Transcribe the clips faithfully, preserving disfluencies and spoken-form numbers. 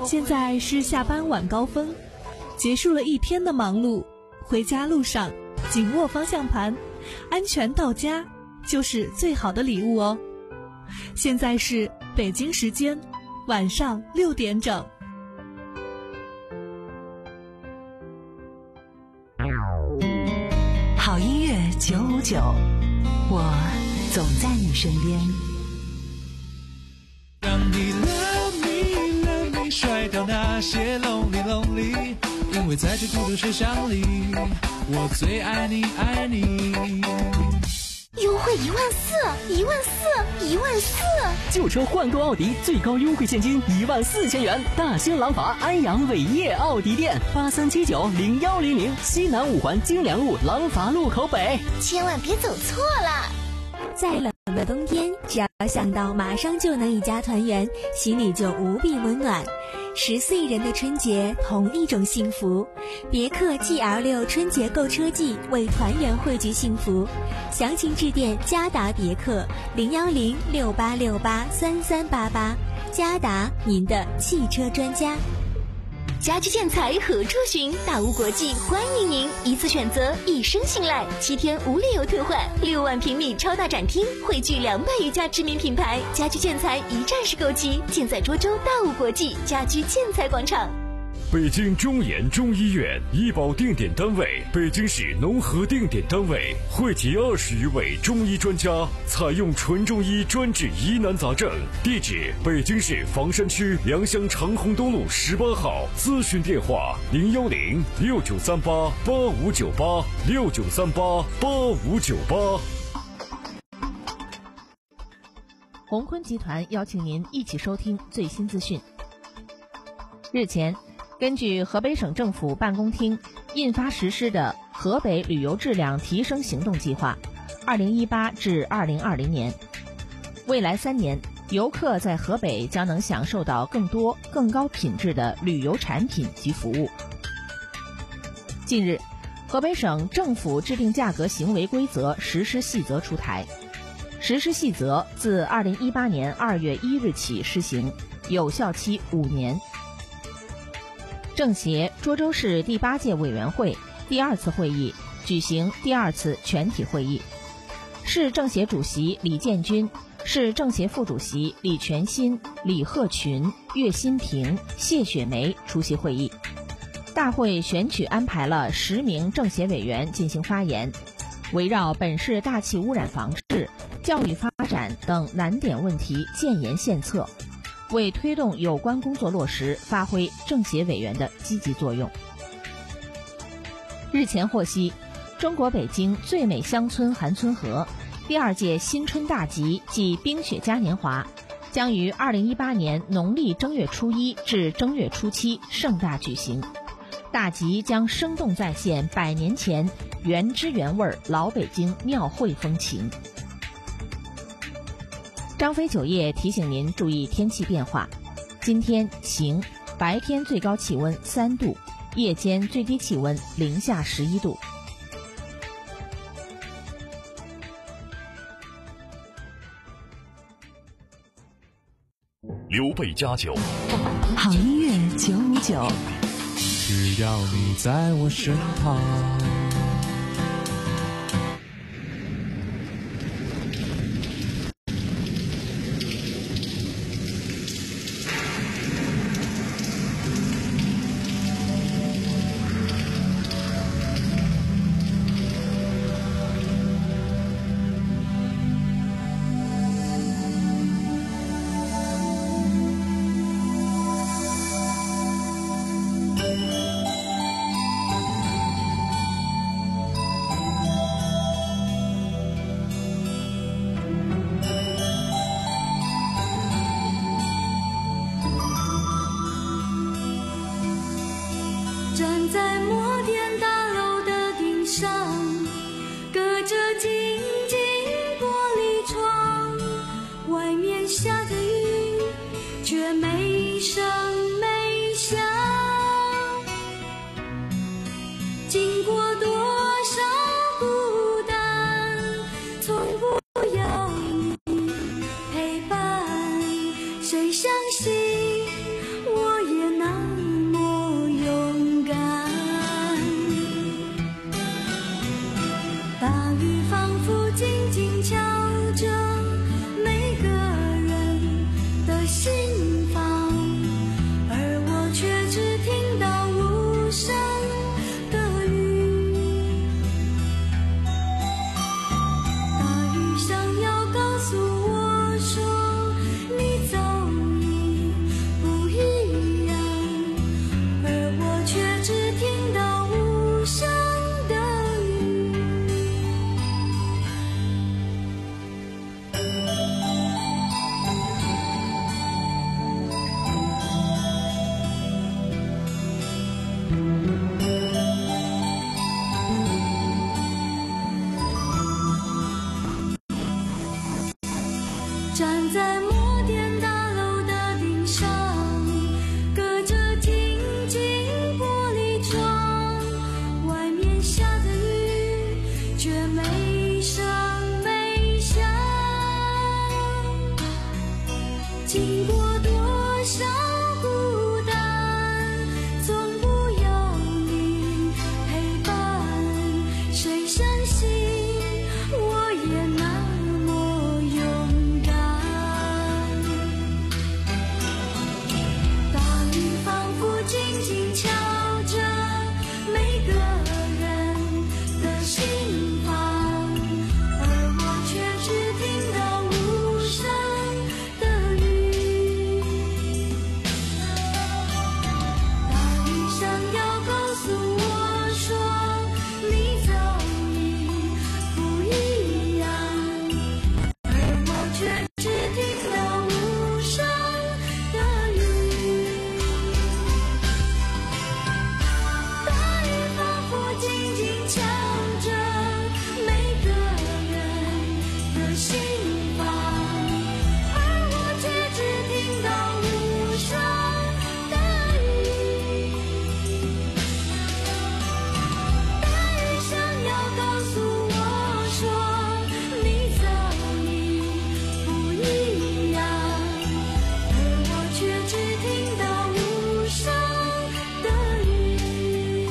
现在是下班晚高峰，结束了一天的忙碌，回家路上紧握方向盘，安全到家就是最好的礼物哦。现在是北京时间晚上六点整。 好音乐九五九，我总在你身边。 让你 love me love me 甩掉那些 lonely lonely， 因为在这孤独世上里，我最爱你爱你。 优惠一万四，一万四，一万四！ 旧车换购奥迪最高优惠现金一万四千元。大兴廊坊安阳伟业奥迪店八三七九零幺零零，西南五环京良路廊坊路口北。 千万别走错了。 再冷的冬天，只要想到马上就能一家团圆，心里就无比温暖。十四亿人的春节，同一种幸福。别克 G L 六 春节购车季，为团圆汇聚幸福。详情致电嘉达别克零幺零六八六八三三八八。嘉达，您的汽车专家。 家居建材何处寻？大屋国际欢迎您，一次选择，一生信赖，七天无理由退换，六万平米超大展厅，汇聚两百余家知名品牌，家居建材一站式购齐，尽在涿州大屋国际家居建材广场。 北京中研中医院医保定点单位，北京市农合定点单位，汇集二十余位中医专家，采用纯中医专治疑难杂症。地址：北京市房山区良乡长虹东路十八号。咨询电话：零幺零六九三八八五九八六九三八八五九八。 宏坤集团邀请您一起收听最新资讯。日前，根据河北省政府办公厅印发实施的河北旅游质量提升行动计划二零一八至二零二零年，未来三年，游客在河北将能享受到更多更高品质的旅游产品及服务。近日，河北省政府制定价格行为规则实施细则出台，实施细则自二零一八年二月一日起施行，有效期五年。政协涿州市第八届委员会第二次会议举行第二次全体会议，市政协主席李建军、市政协副主席李全新、李鹤群、岳新平、谢雪梅出席会议。大会选取安排了十名政协委员进行发言，围绕本市大气污染防治、教育发展等难点问题建言献策，为推动有关工作落实发挥政协委员的积极作用。日前获悉，中国北京最美乡村韩村河第二届新春大集暨冰雪嘉年华将于二零一八年农历正月初一至正月初七盛大举行。大集将生动再现百年前原汁原味老北京庙会风情。张飞酒业提醒您注意天气变化，今天晴，白天最高气温三度，夜间最低气温零下十一度。 刘备佳酒， 好音乐九五九， 只要你在我身旁。 站在摩天大楼的顶上，隔着静静玻璃窗，外面下的雨却没声没响。经过多少孤单，从不有你陪伴，谁相信我也那么勇敢。大雨仿佛静静敲着每个人的心房，而我却只听到无声的雨。大雨想要告诉我说，你早已不一样，而我却只听到无声的雨。大雨仿佛静静敲着每个人的心房，而我却只听到无声的雨。大雨想要告诉我说，你早已不一样，而我却只听到无声的雨。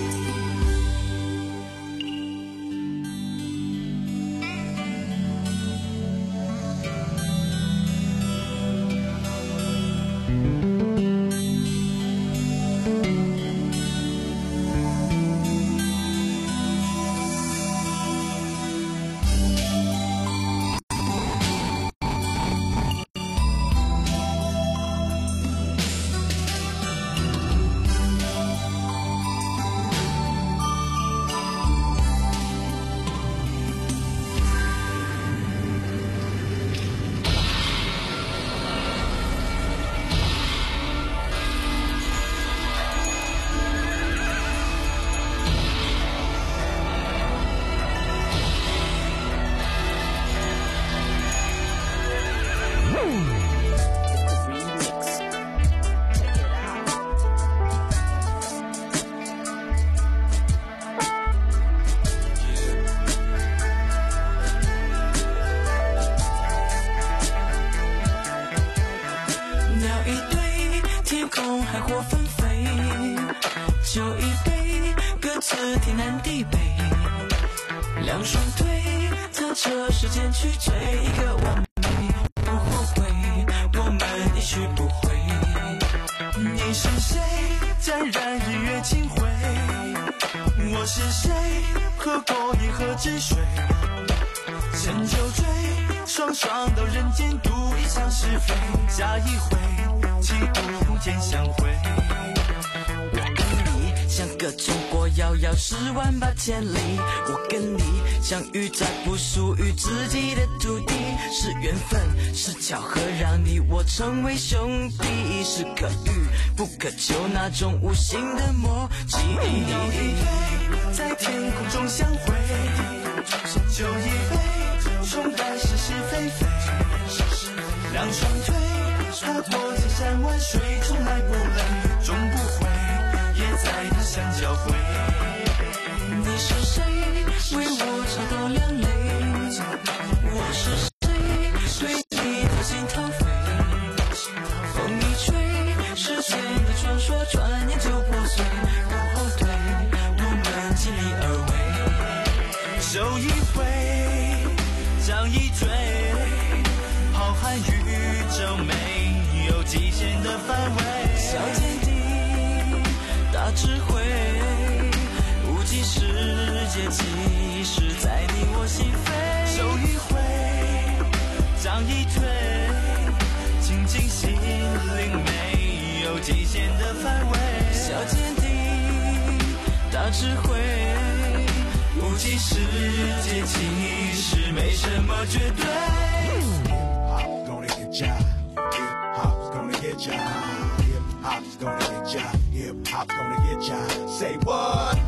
鸟一堆，天空海阔纷飞，酒一杯，各自天南地北，两双腿踏着时间去追一个完美，不后悔，我们一去不回。你是谁，沾染日月清辉？我是谁，喝过银河之水？趁酒醉，双双到人间赌一场是非，下一回，岂不天相会？我跟你像隔中国遥遥十万八千里，我跟你相遇在不属于自己的土地，是缘分，是巧合，让你我成为兄弟，是可遇不可求那种无形的默契。鸟一对，在天空中相会，酒一杯，冲淡是是非非，两双腿踏过千山万水，从来不累，终不悔，也在他乡交汇。你是谁，为我吵到两泪？我是谁，对你掏心掏肺？风一吹，时间的传说转眼就破碎，不后退，我们尽力而为，手一挥，掌一推，浩瀚宇宙没有极限的范围，小天地大智慧，无极世界其实在你我心扉，手一挥，掌一推，静静心灵没有极限的范围，小天地大智慧，无极世界其实没什么绝对。Hip-hop's gonna get ya, hip-hop's gonna get ya, hip-hop's gonna get ya, hip-hop's gonna get ya. Say what?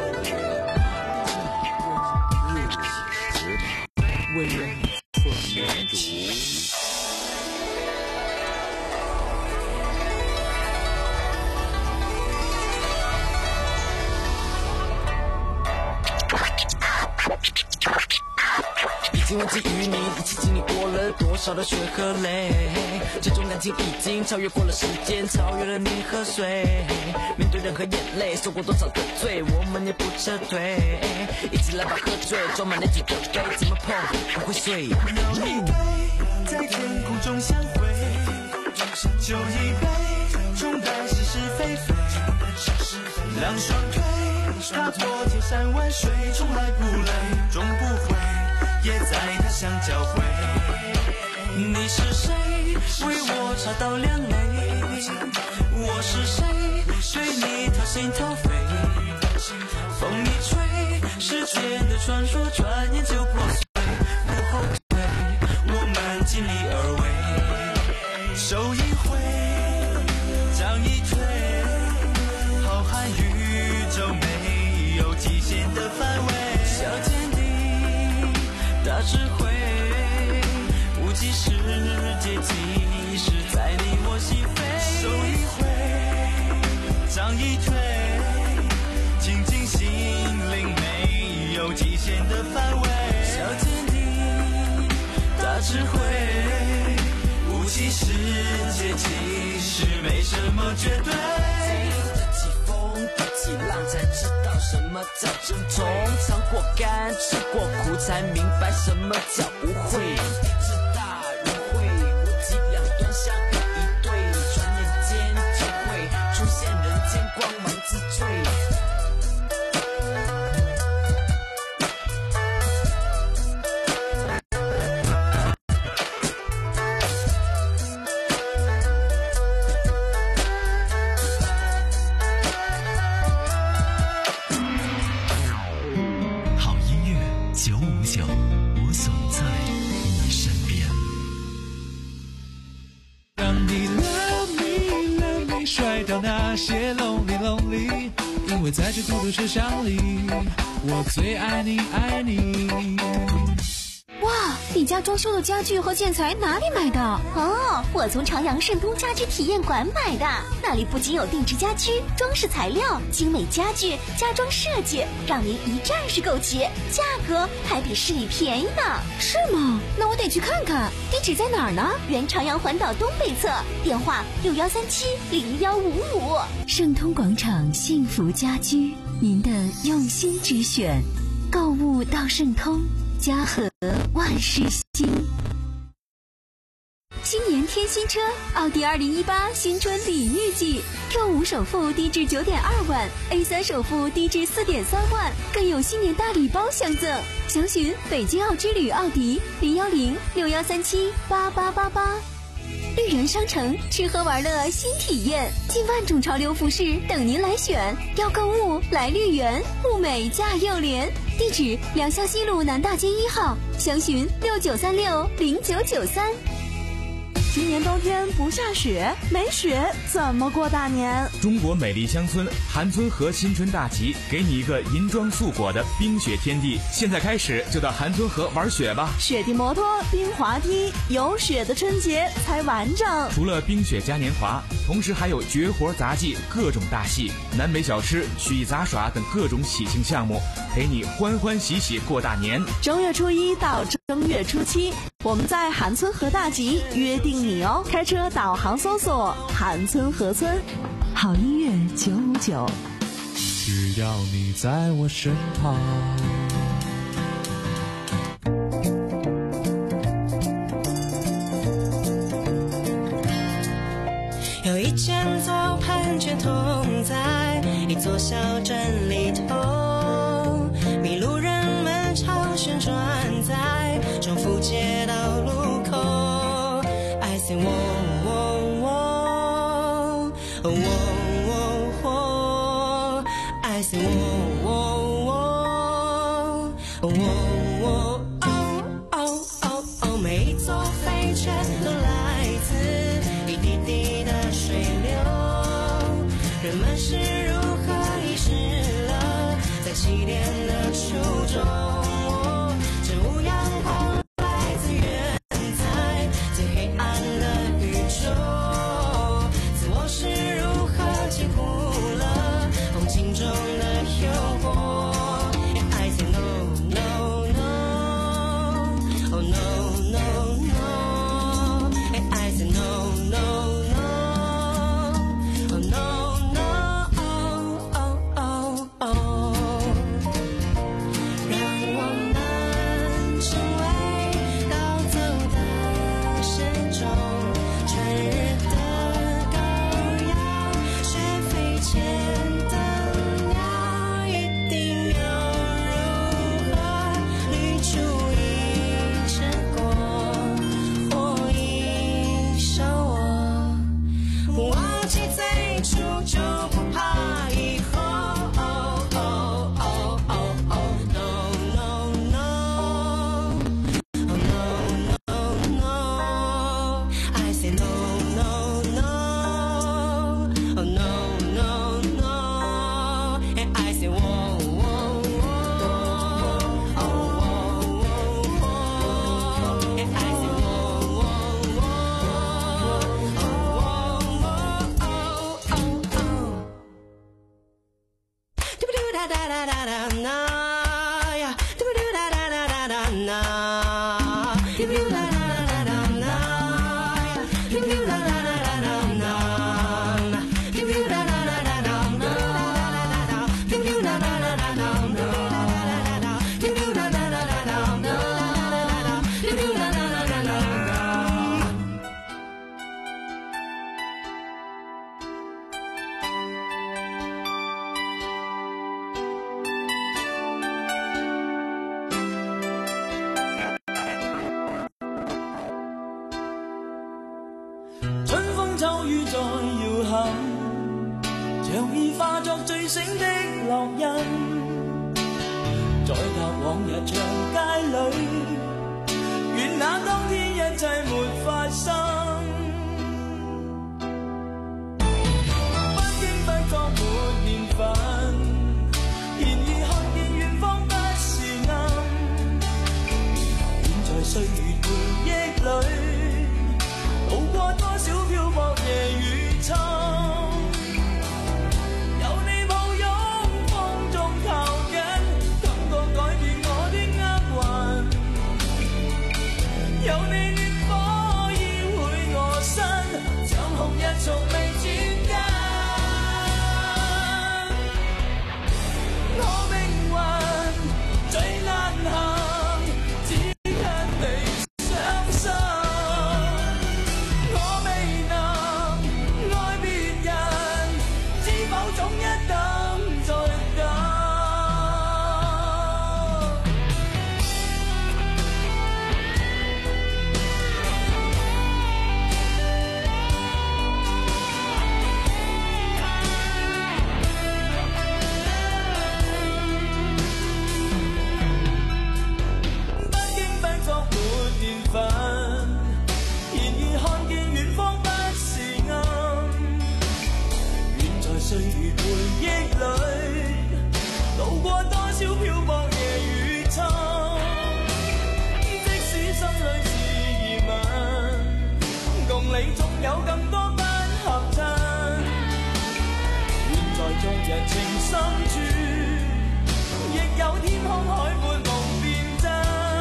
温柔今晚寄予你，一起经历过了多少的血和泪，这种感情已经超越过了时间，超越了你和水。面对任何眼泪，受过多少的罪，我们也不撤退。一起来吧，喝醉，装满那几个杯，怎么碰不会碎。 有一对在天空中相会，酒一杯，冲淡是是非非。两双腿踏破千山万水，从来不累，终不悔，也在他乡交汇。 你是谁？为我擦到两泪。我是谁？对你掏心掏肺。风一吹，时间的传说转眼就破碎。不后退，我们尽力而为。 手一挥，掌一推，浩瀚宇宙没有极限的范围。 小天地，大智慧，无极世界即是在你我心扉。 手一挥，掌一推，亲近心灵没有极限的范围。 小天地，大智慧， 无极世界其实没什么绝对。 得起风，得起浪，才知道什么叫珍重。尝过甘，吃过苦，才明白什么叫无悔。地之大人会，无极两端相遇一对，转眼间就会出现人间光芒之最。 我总在你身边。让你 love me love me 甩掉那些 lonely lonely， 因为在这孤独车厢里，我最爱你爱你。 哇，你家装修的家具和建材哪里买的？哦，我从朝阳盛通家居体验馆买的。那里不仅有定制家居、装饰材料、精美家具、家装设计，让您一站式购齐，价格还比市里便宜呢。是吗？那我得去看看。地址在哪儿呢？原朝阳环岛东北侧，电话六幺三七零幺五五。 盛通广场幸福家居，您的用心之选。购物到盛通，家和万事兴。新年添新车，奥迪二零一八新春礼遇季 ，Q 五首付低至九点二万 ，A 三首付低至四点三万，更有新年大礼包相赠。详询北京奥之旅奥迪零幺零六幺三七八八八八。绿园商城吃喝玩乐新体验，近万种潮流服饰等您来选。要购物来绿园，物美价又廉。地址：良乡西路南大街一号，详询六九三六零九九三。 今年冬天不下雪，没雪怎么过大年？ 中国美丽乡村韩村河新春大集，给你一个银装素裹的冰雪天地。现在开始就到韩村河玩雪吧！ 雪地摩托、冰滑梯，有雪的春节才完整。 除了冰雪嘉年华，同时还有绝活杂技、各种大戏、南北小吃、曲艺杂耍等各种喜庆项目，陪你欢欢喜喜过大年。 正月初一到正月初七，我们在韩村河大集约定你哦，开车导航搜索韩村河村。 好音乐九五九， 只要你在我身旁。 有一千座喷泉同在一座小镇里头，迷路人们常旋转在重复街道路口。I say 我我我我我我 I say 我我我我我哦哦哦哦，每一座飞泉都来自一滴滴的水流，人们是如何遗失了秋雨在搖撼，像已化作醉醒的烙印，在踏往日長街裏，願那當天一切沒發生。不經不覺沒年份，然而看見遠方不是暗，遠在歲月回憶裏，渡過多少漂泊夜與秋，有你抱擁風中靠緊，感覺改變我的厄運，有你暖火依會我身，長紅日從未轉間，我命運最難行，只因你傷心。歲月回憶裏，渡過多少漂泊夜與秋，即使心裏是疑問，共你總有更多不合襯，願在昨日情深處，亦有天空海闊夢變真。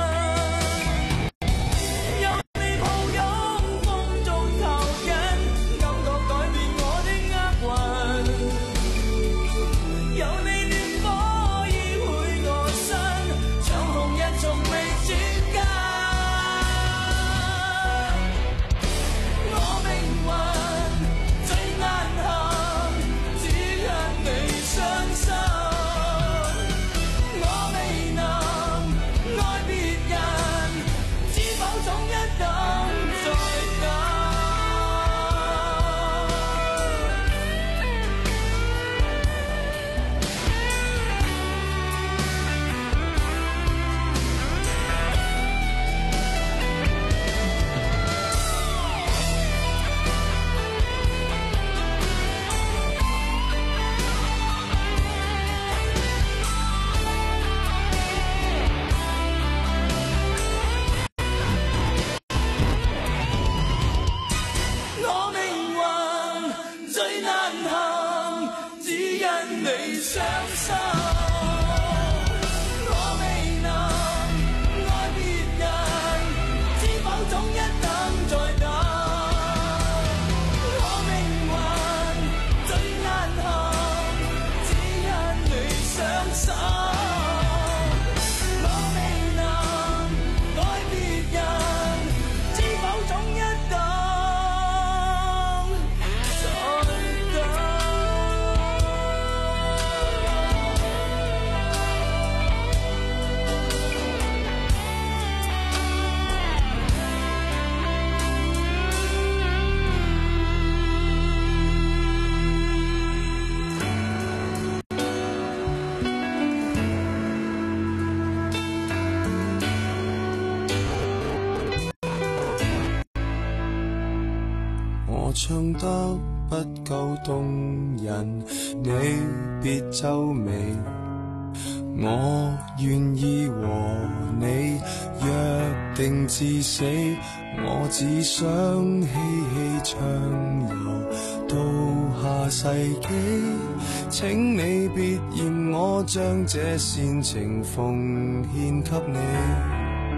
唱得不夠動人，你別皺眉，我願意和你約定至死，我只想嬉戲暢遊到下世紀，請你別嫌我將這煽情奉獻給你。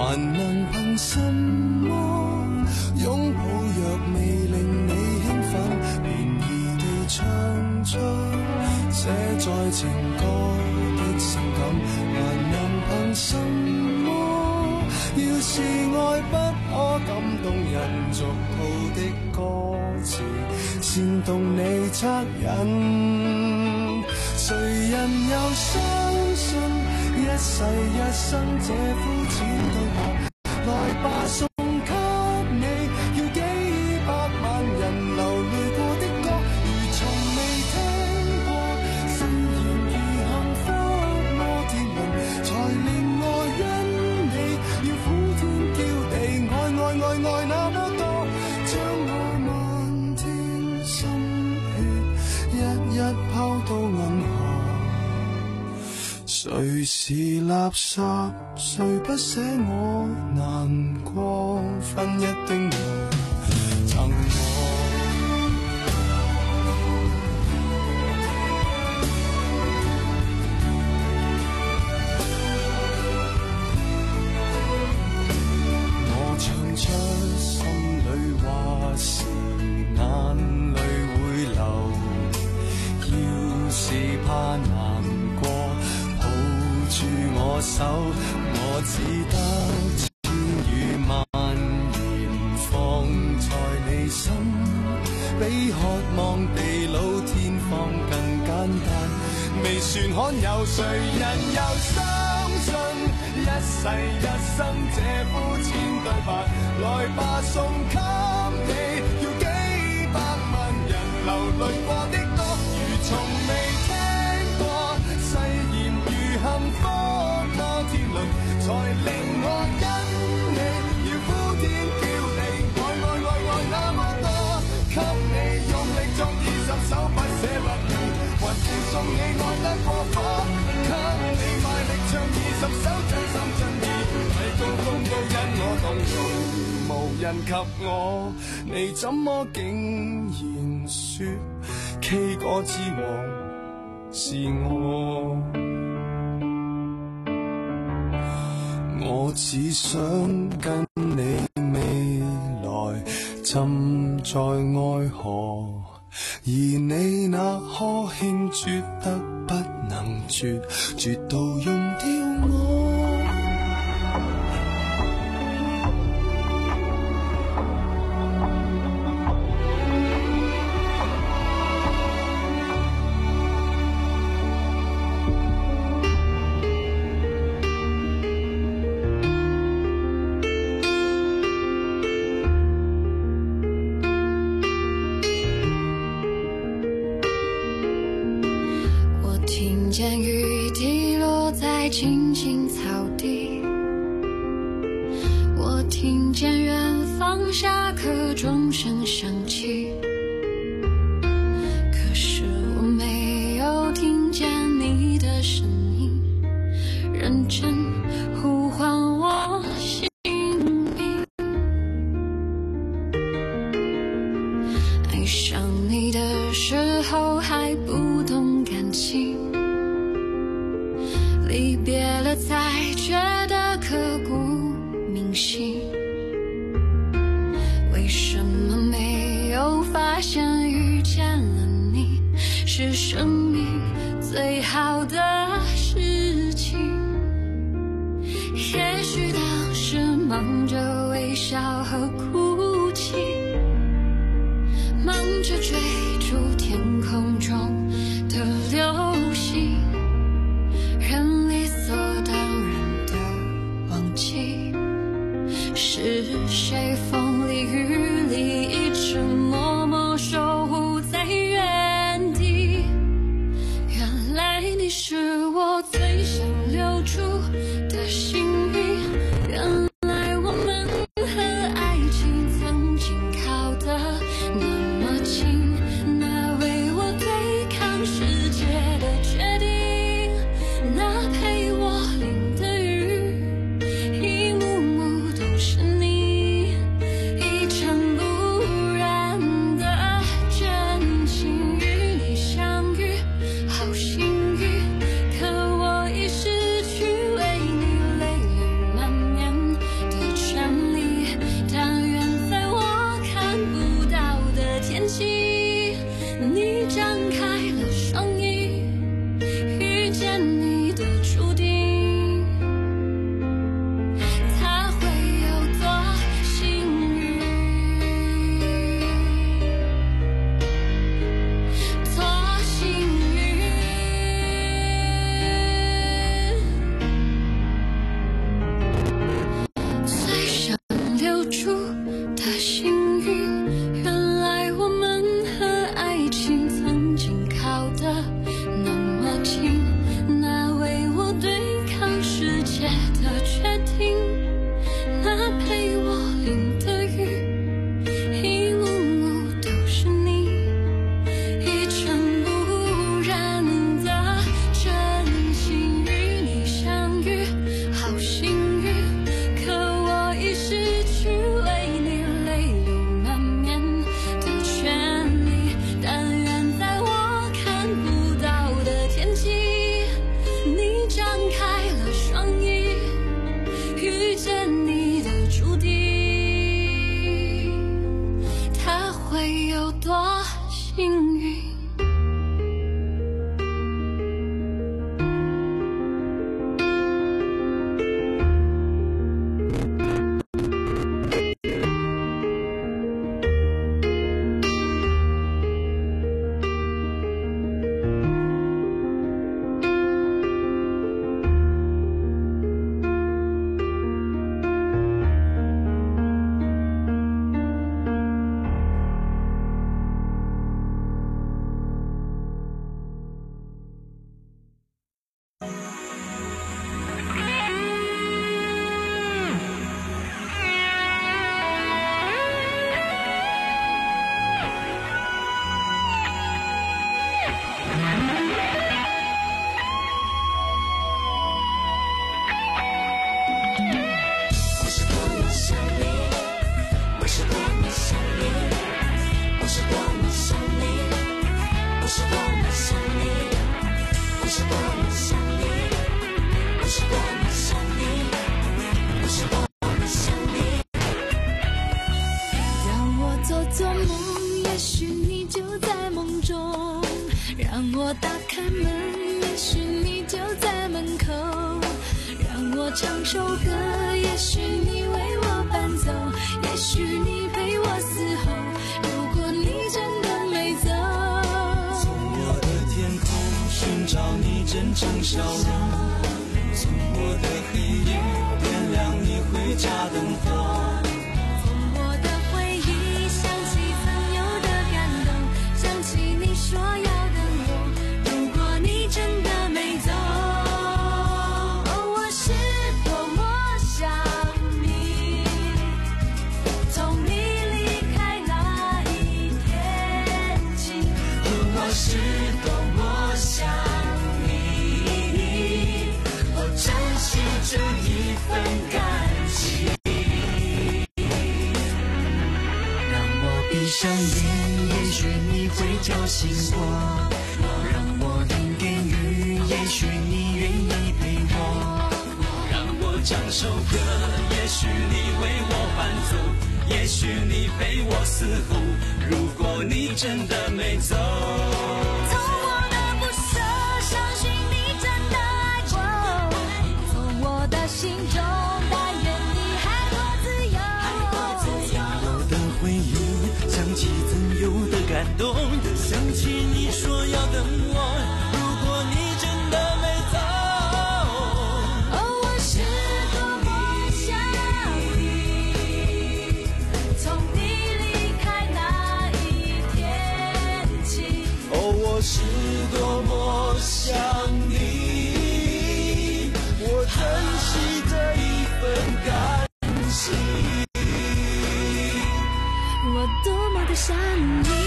还能凭什么拥抱？若未令你兴奋，便宜地唱出写在情歌的性感，还能凭什么？要是爱不可感动人，俗套的歌词煽动你恻隐，谁人又相信一世一生这肤淺對白？來吧，送給你，要幾百萬人流淚過的歌，如從未聽過。誓言如幸福摩天輪，才令我因你要呼天叫地，愛愛愛愛那麼多，將我漫天心血一一拋到銀河。誰是垃圾？誰不捨我難過？分一丁油贈我。我唱出心裏話時，眼淚會流。要是怕難過，住我手，我只得千語萬言放在你心，比渴望地老天荒更簡單。未算罕有，誰人又相信一世一生這膚淺對白？來吧，送給你，要幾百萬人流淚過的歌，如從未聽過。誓言如幸福摩天輪，才令我因你要呼天叫地，愛愛愛愛那麼多，給你用力作二十首不捨不棄，還是送你愛得過火，給你賣力唱二十首真心真意，迷高峰都因我動容，無人及我，你怎麼竟然說 K 歌之王是我？我只想跟你未來浸在愛河，而你那呵欠絕得不能絕，絕到用掉我。 见雨滴落在青青草地，我听见远方下课钟声响起，可是我没有听见你的声音，认真呼唤我姓名。爱上你的时候还不懂感情，离别了才觉得刻骨铭心，为什么没有发现遇见了你是生命最好的事情？也许当时忙着微笑和哭泣，忙着追逐天空中的流星，人理所当然的忘记是谁风里雨里一直默默守护在原地。原来你是我最想留住的幸运，原来我们和爱情曾经靠得那么近，那为我对抗世界的决定，那陪我淋的雨，一幕幕都是你，一尘不染打开门，也许你就在门口，让我唱首歌，也许你为我伴奏，也许你陪我嘶吼，如果你真的没走， 从我的天空寻找你真诚笑容，从我的黑夜点亮你回家灯火， 说要等我，如果你真的没走，哦，我是多么想你，从你离开那一天起，哦，我是多么想你，我珍惜这一份感情，让我闭上眼，也许你会叫醒我，让我淋点雨，也许你愿意陪我，让我唱首歌，也许你为我伴奏，也许你陪我嘶吼，如果你真的没走，从我的不舍相信你真的爱我，从我的心中但愿你海阔自由， 我的回忆想起曾有的感动，想起你说要等我，如果你真的没走， 哦，我是多么想你，从你离开那一天起， 哦，我是多么想你，我珍惜这一份感情， 我多么的想你。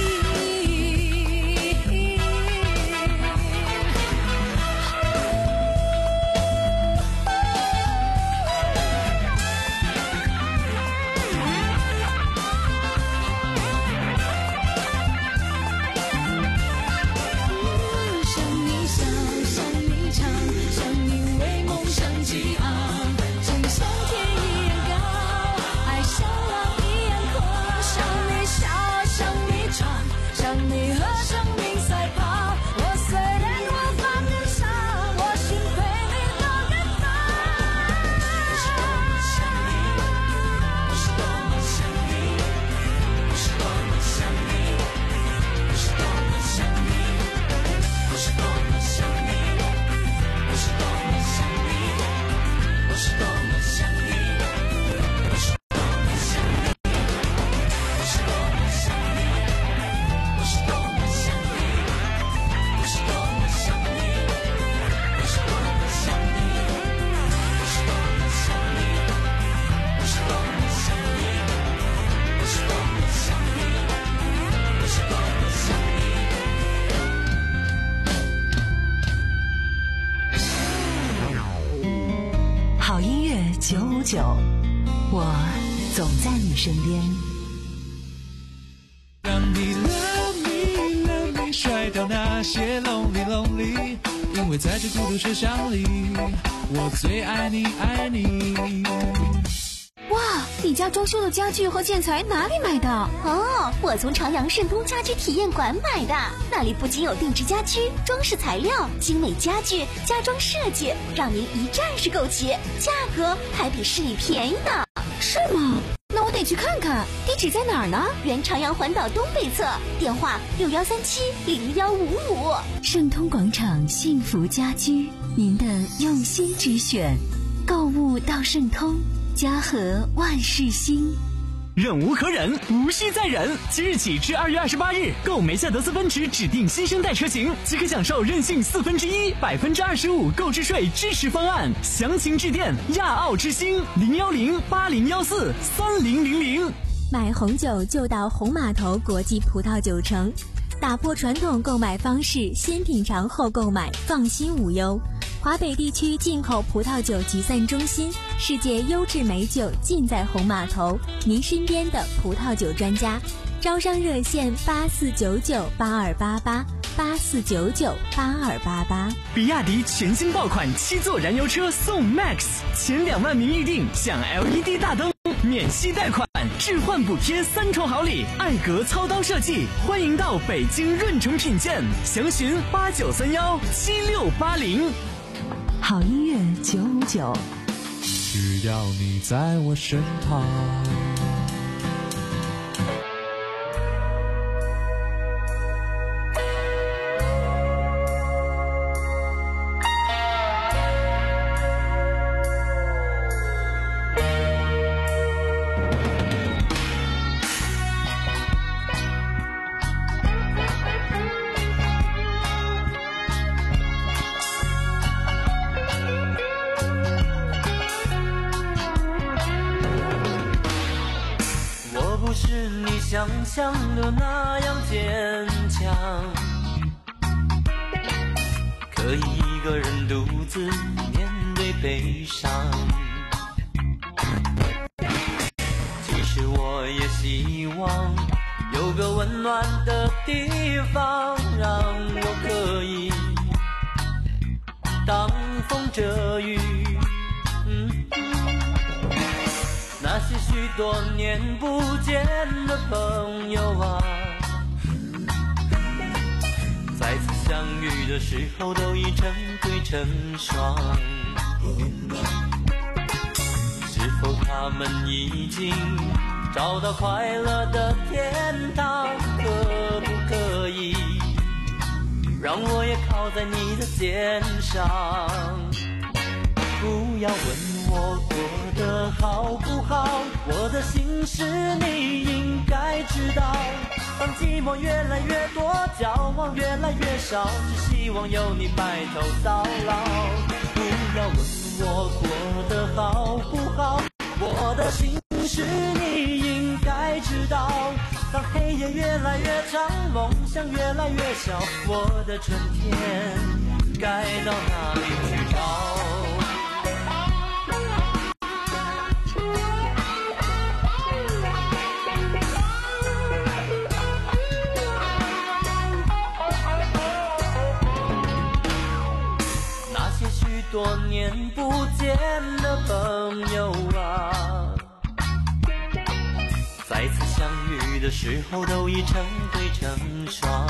九五九，我总在你身边。 让你 love me love me， 甩掉那些 lonely lonely， 因为在这孤独车厢里，我最爱你爱你。 哇，你家装修的家具和建材哪里买的？哦，我从朝阳盛通家居体验馆买的，那里不仅有定制家居、装饰材料、精美家具、家装设计，让您一站式购齐，价格还比市里便宜呢。 是吗？那我得去看看，地址在哪儿呢？ 原朝阳环岛东北侧，电话六幺三七零幺五五。 盛通广场幸福家居，您的用心之选，购物到盛通。家和万事兴， 忍无可忍，无需再忍。即日起至二月二十八日，购梅赛德斯奔驰指定新生代车型，即可享受任性四分之一、百分之二十五购置税支持方案。详情致电亚奥之星零幺零八零幺四三零零零。 买红酒就到红码头国际葡萄酒城，打破传统购买方式，先品尝后购买，放心无忧。华北地区进口葡萄酒集散中心，世界优质美酒尽在红码头，您身边的葡萄酒专家。招商热线八四九九八二八八八四九九八二八八。 比亚迪全新爆款七座燃油车送 Max， 前两万名预定享 L E D 大灯，免息贷款， 置换补贴三重好礼，艾格操刀设计，欢迎到北京润城品鉴，详询八九三幺七六八零。 好音乐九五九， 只要你在我身旁。 想象的那样坚强，可以一个人独自面对悲伤。其实我也希望有个温暖的地方，让我可以挡风遮雨。嗯那些许多年不见的朋友啊，再次相遇的时候都已成对成双。是否他们已经找到快乐的天堂？可不可以让我也靠在你的肩上？不要问我过得好不好，我的心事你应该知道。当寂寞越来越多，交往越来越少，只希望有你白头到老。不要问我过得好不好，我的心事你应该知道。当黑夜越来越长，梦想越来越小，我的春天该到哪里去找？多年不见的朋友啊，再次相遇的时候都已成对成双。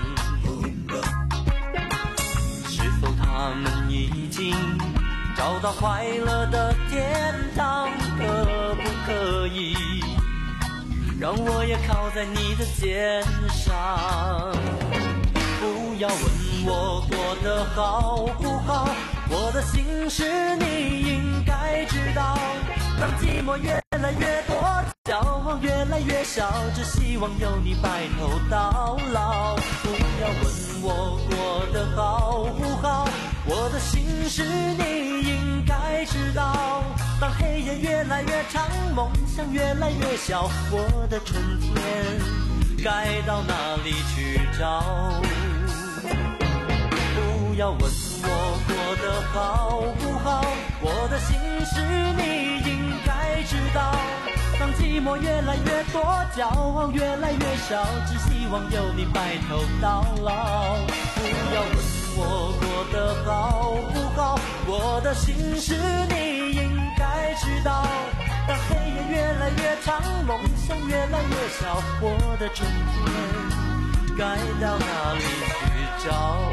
是否他们已经找到快乐的天堂？可不可以让我也靠在你的肩上？不要问我过得好不好，我的心事你应该知道。当寂寞越来越多，交往越来越少，只希望有你白头到老。不要问我过得好不好，我的心事你应该知道。当黑夜越来越长，梦想越来越小，我的春天该到哪里去找？不要问我过得好不好，我的心事你应该知道。当寂寞越来越多，交往越来越少，只希望有你白头到老。不要问我过得好不好，我的心事你应该知道。当黑夜越来越长，梦想越来越小，我的春天该到哪里去找？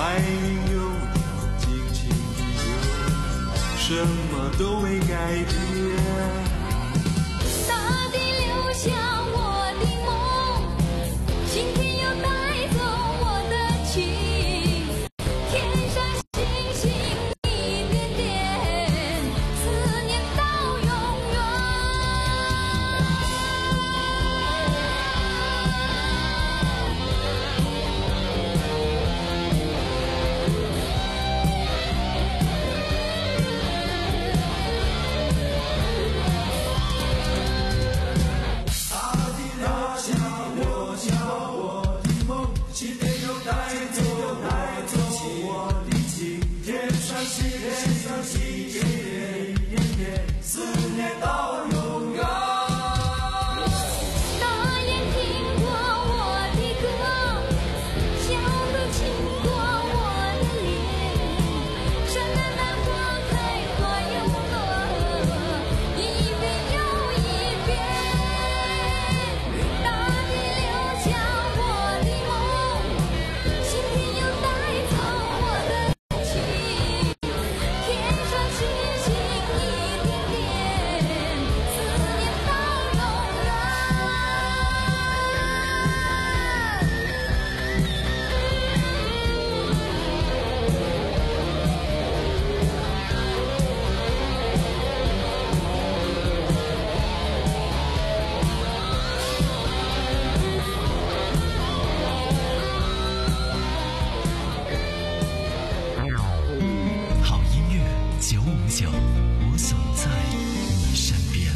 快运用，尽情地游，什么都没改变。 大地留下我的梦，晴天又带走我的情，天上星星一点点，思念到永远。 我总在你身边。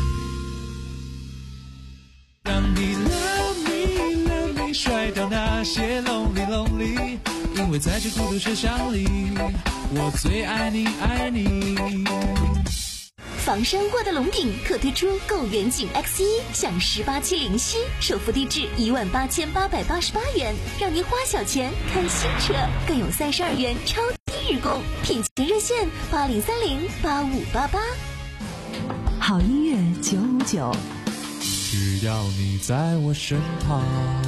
让你 love me love me 甩掉那些 lonely lonely， 因为在这孤独车厢里，我最爱你爱你。 房山沃德龙顶特推出购远景 X 一 享十八期零息，首付低至一万八千八百八十八元，让您花小钱看新车，更有三十二元超低日供，品情热线八零三零八五八八。 好音乐九五九， 只要你在我身旁。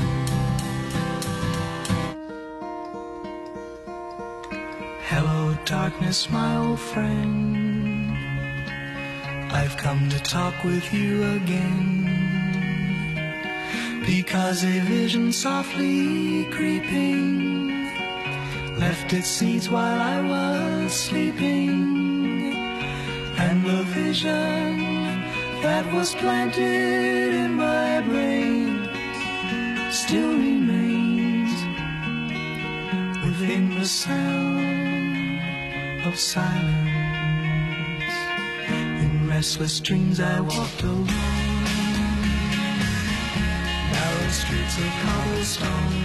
Hello darkness my old friend, I've come to talk with you again, because a vision softly creeping left its seeds while I was sleeping, and the vision that was planted in my brain still remains within the sound of silence. Restless dreams I walked alone, narrow streets of cobblestone,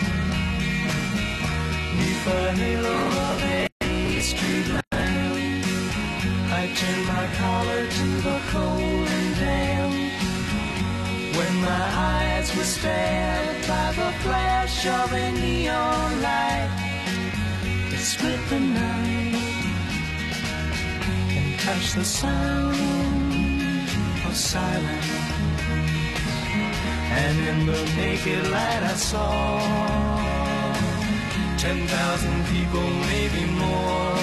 neath a halo of a street lamp. I turned my collar to the cold and damp, when my eyes were stabbed by the flash of a neon light that split the night, touch the sound of silence, and in the naked light I saw ten thousand people, maybe more,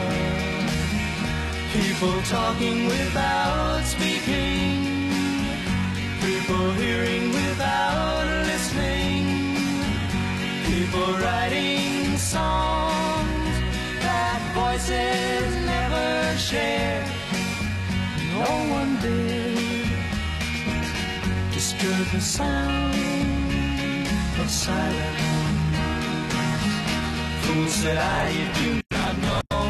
people talking without speaking, people hearing without listening, people writing songs that voices never shared. No one did disturb the sound of silence. Fool said I, you do not know,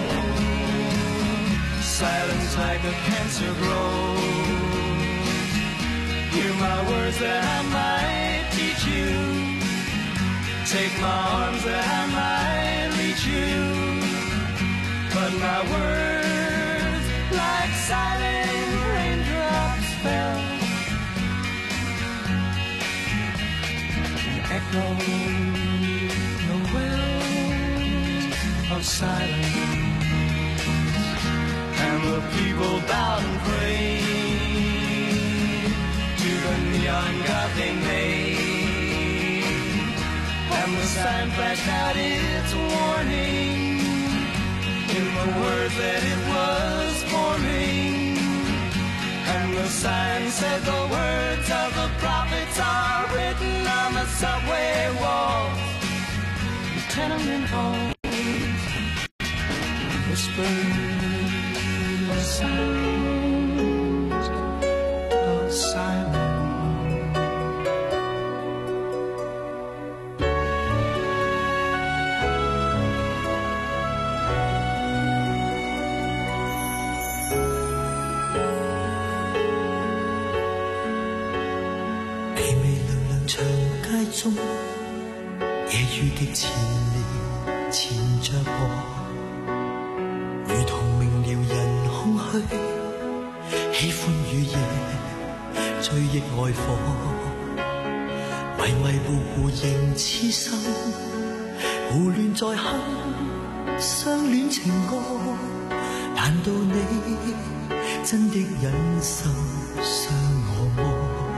silence like a cancer grows. Hear my words that I might teach you, take my arms that I might reach you, but my words, like silent raindrops, fell and echoed the wells of silence. And the people bowed and prayed to the neon god they made, and the sign flashed out its warning. in the word that it was forming. And the sign said the words of the prophets are written on the subway walls, the tenement halls, whispering the sounds of silence. 中夜雨的前面纏着我，如同明了人空虛，喜歡雨夜追憶愛火，迷迷糊糊仍痴心，胡亂在哼相戀情歌。難道你真的忍心傷我麼？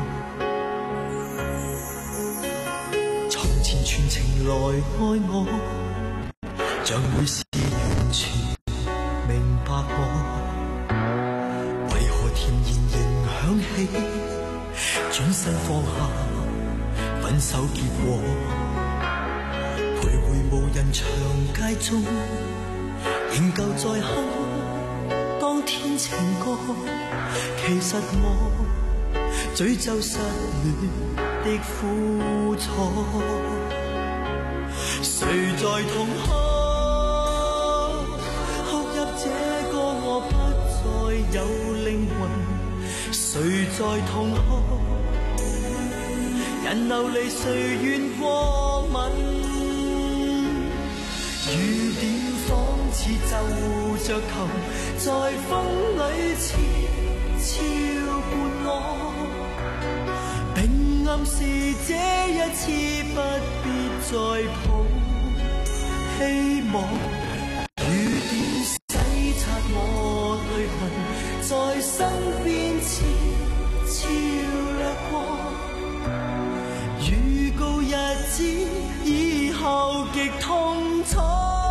全情來愛我，像會是完全明白我，為何甜言仍響起，轉身放下，分手結果，徘徊無人長街中，仍舊在哼當天情歌，其實我詛咒失戀的苦楚。誰在痛哭？哭泣這個我不再有靈魂。誰在痛哭？人流離誰願過問？雨點仿似皺着頭，在風裏悄悄伴我。並暗示這一次不必再抱希望，雨點洗刷我淚痕，在身邊悄悄掠過，預告日子以後極痛楚。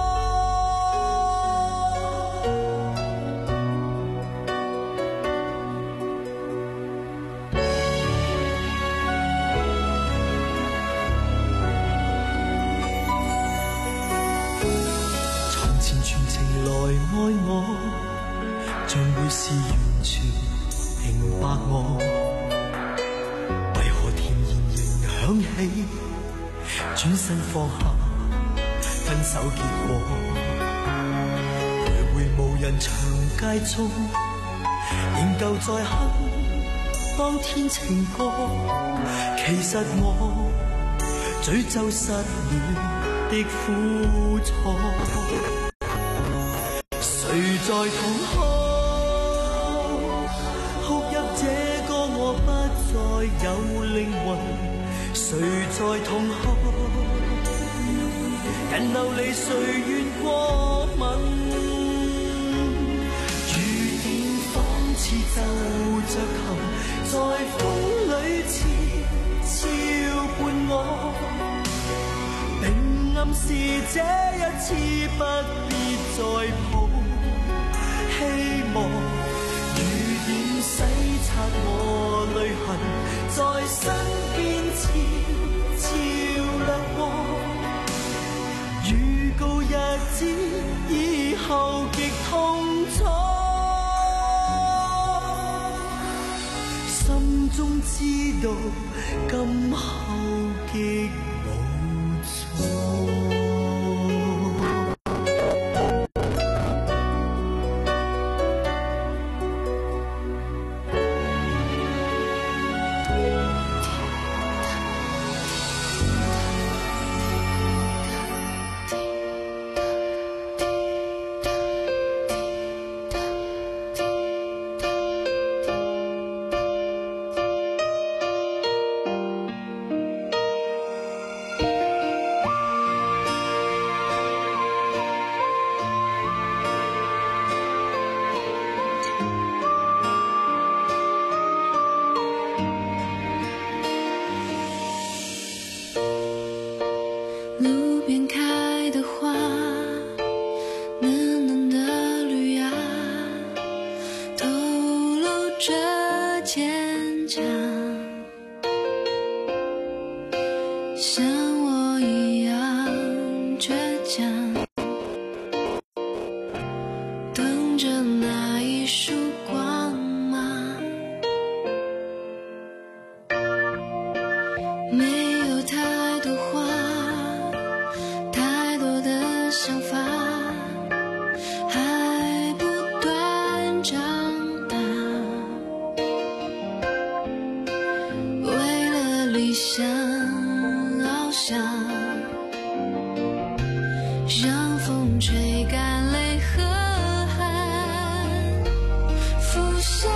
愛我，將會是完全明白我，為何甜言仍響起，轉身放下，分手結果，徘徊無人長街中，仍舊在哼當天情歌，其實我詛咒失戀的苦楚。誰在痛哭？哭泣這個我不再有靈魂。誰在痛哭？人流離誰願過問？雨點仿似皺着頭，在風裏悄悄伴我。並暗示這一次不必再抱希望，雨點洗刷我淚痕，在身邊悄悄掠過，預告日子以後極痛楚，心中知道今後極無助。 让风吹干泪和汗，拂晓。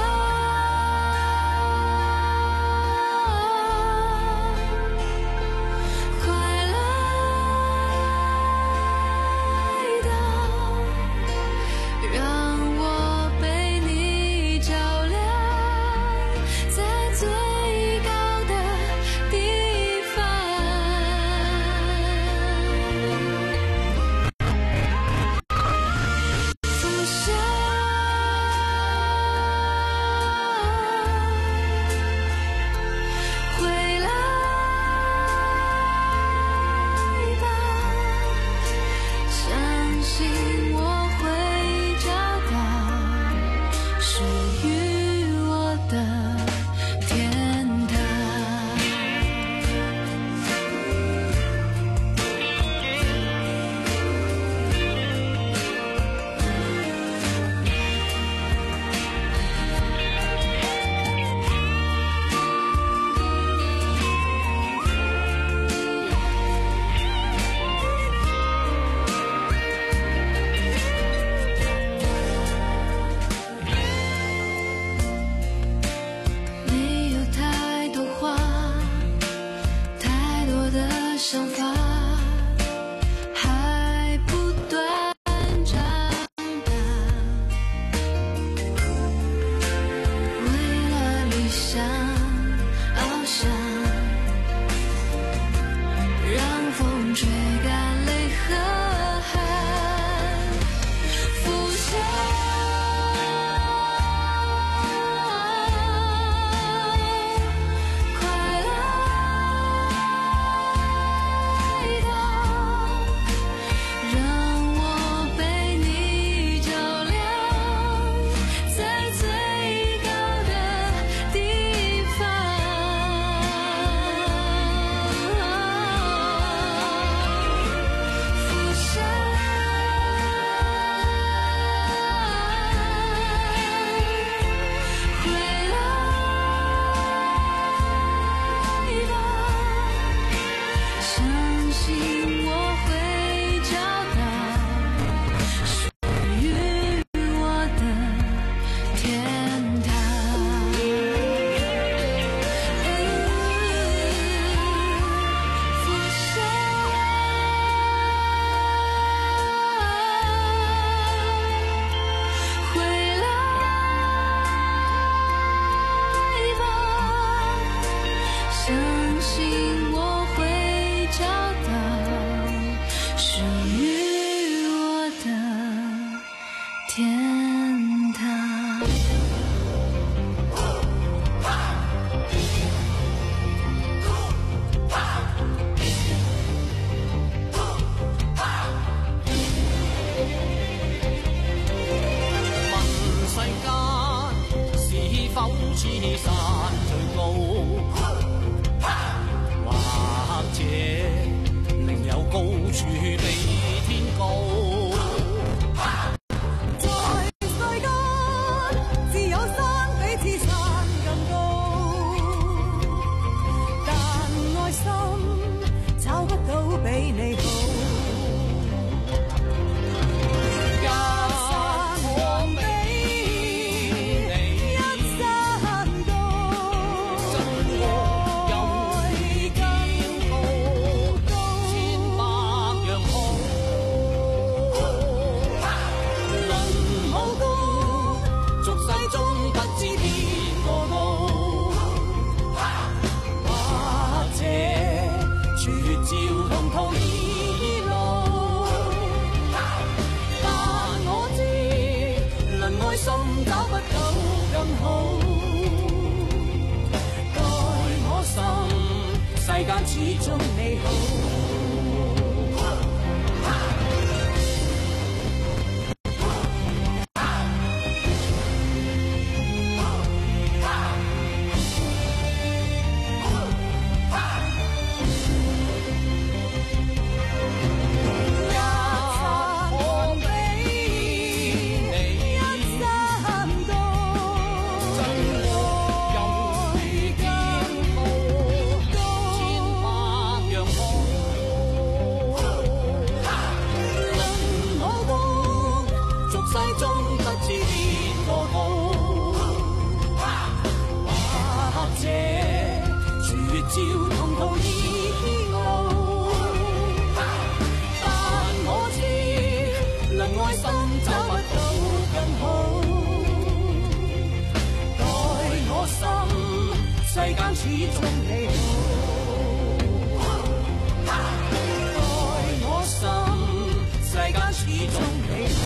開心找不到更好。待我心，世間始終你好。待我心，世間始終你好。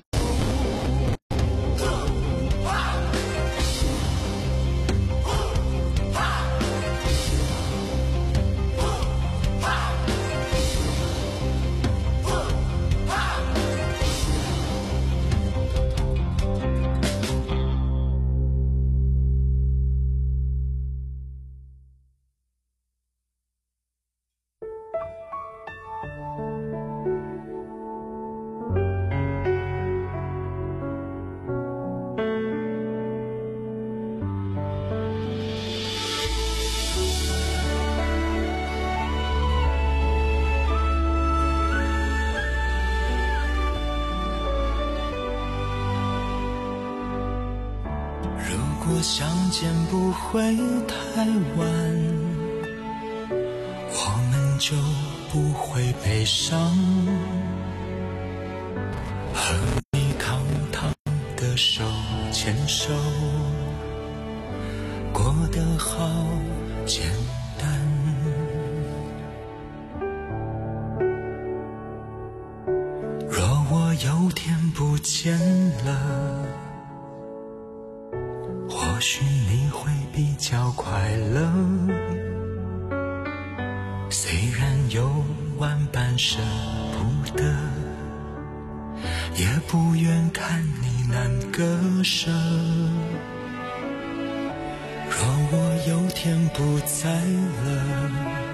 如果相见不会太晚，我们就不会悲伤。和你堂堂的手牵手，过得好简单。若我有天不见了，或许你会比较快乐，虽然有万般舍不得，也不愿看你难割舍。若我有天不在了，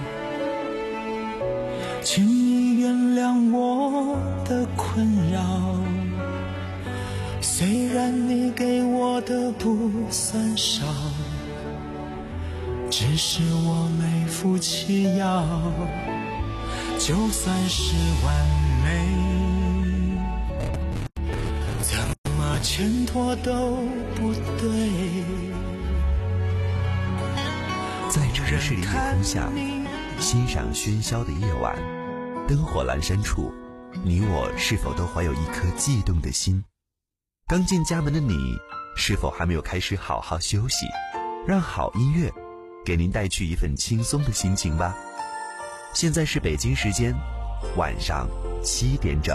请你原谅我的困扰，虽然你给我的不算少，只是我没福气要，就算是完美，怎么牵拖都不对。 在城市里夜空下，欣赏喧嚣的夜晚，灯火阑珊处，你我是否都怀有一颗悸动的心？刚进家门的你，是否还没有开始好好休息？让好音乐给您带去一份轻松的心情吧。现在是北京时间晚上七点整。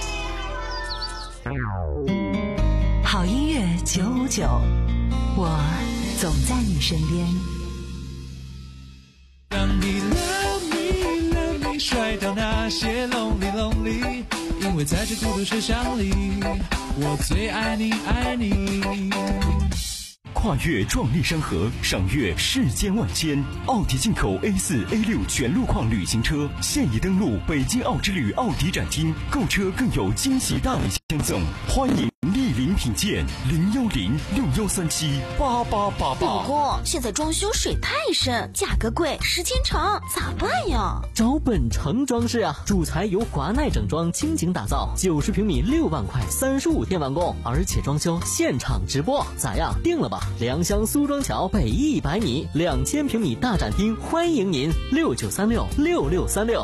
好音乐九五九，我总在你身边。 让你 love me love me 甩掉那些 lonely lonely， 因为在这孤独世上里，我最爱你爱你。 跨越壮丽山河，赏月世间万千。奥迪进口 A 四 A 六 全路况旅行车现已登陆北京奥之旅奥迪展厅，购车更有惊喜大礼相送，欢迎莅临品鉴。零幺零六幺三七八八八八。 老公，现在装修水太深，价格贵，时间长，咋办呀？ 找本城装饰啊，主材由华奈整装倾情打造，九十平米六万块，三十五天完工，而且装修现场直播，咋样？定了吧？良乡苏庄桥北一百米，两千平米大展厅，欢迎您六九三六六六三六。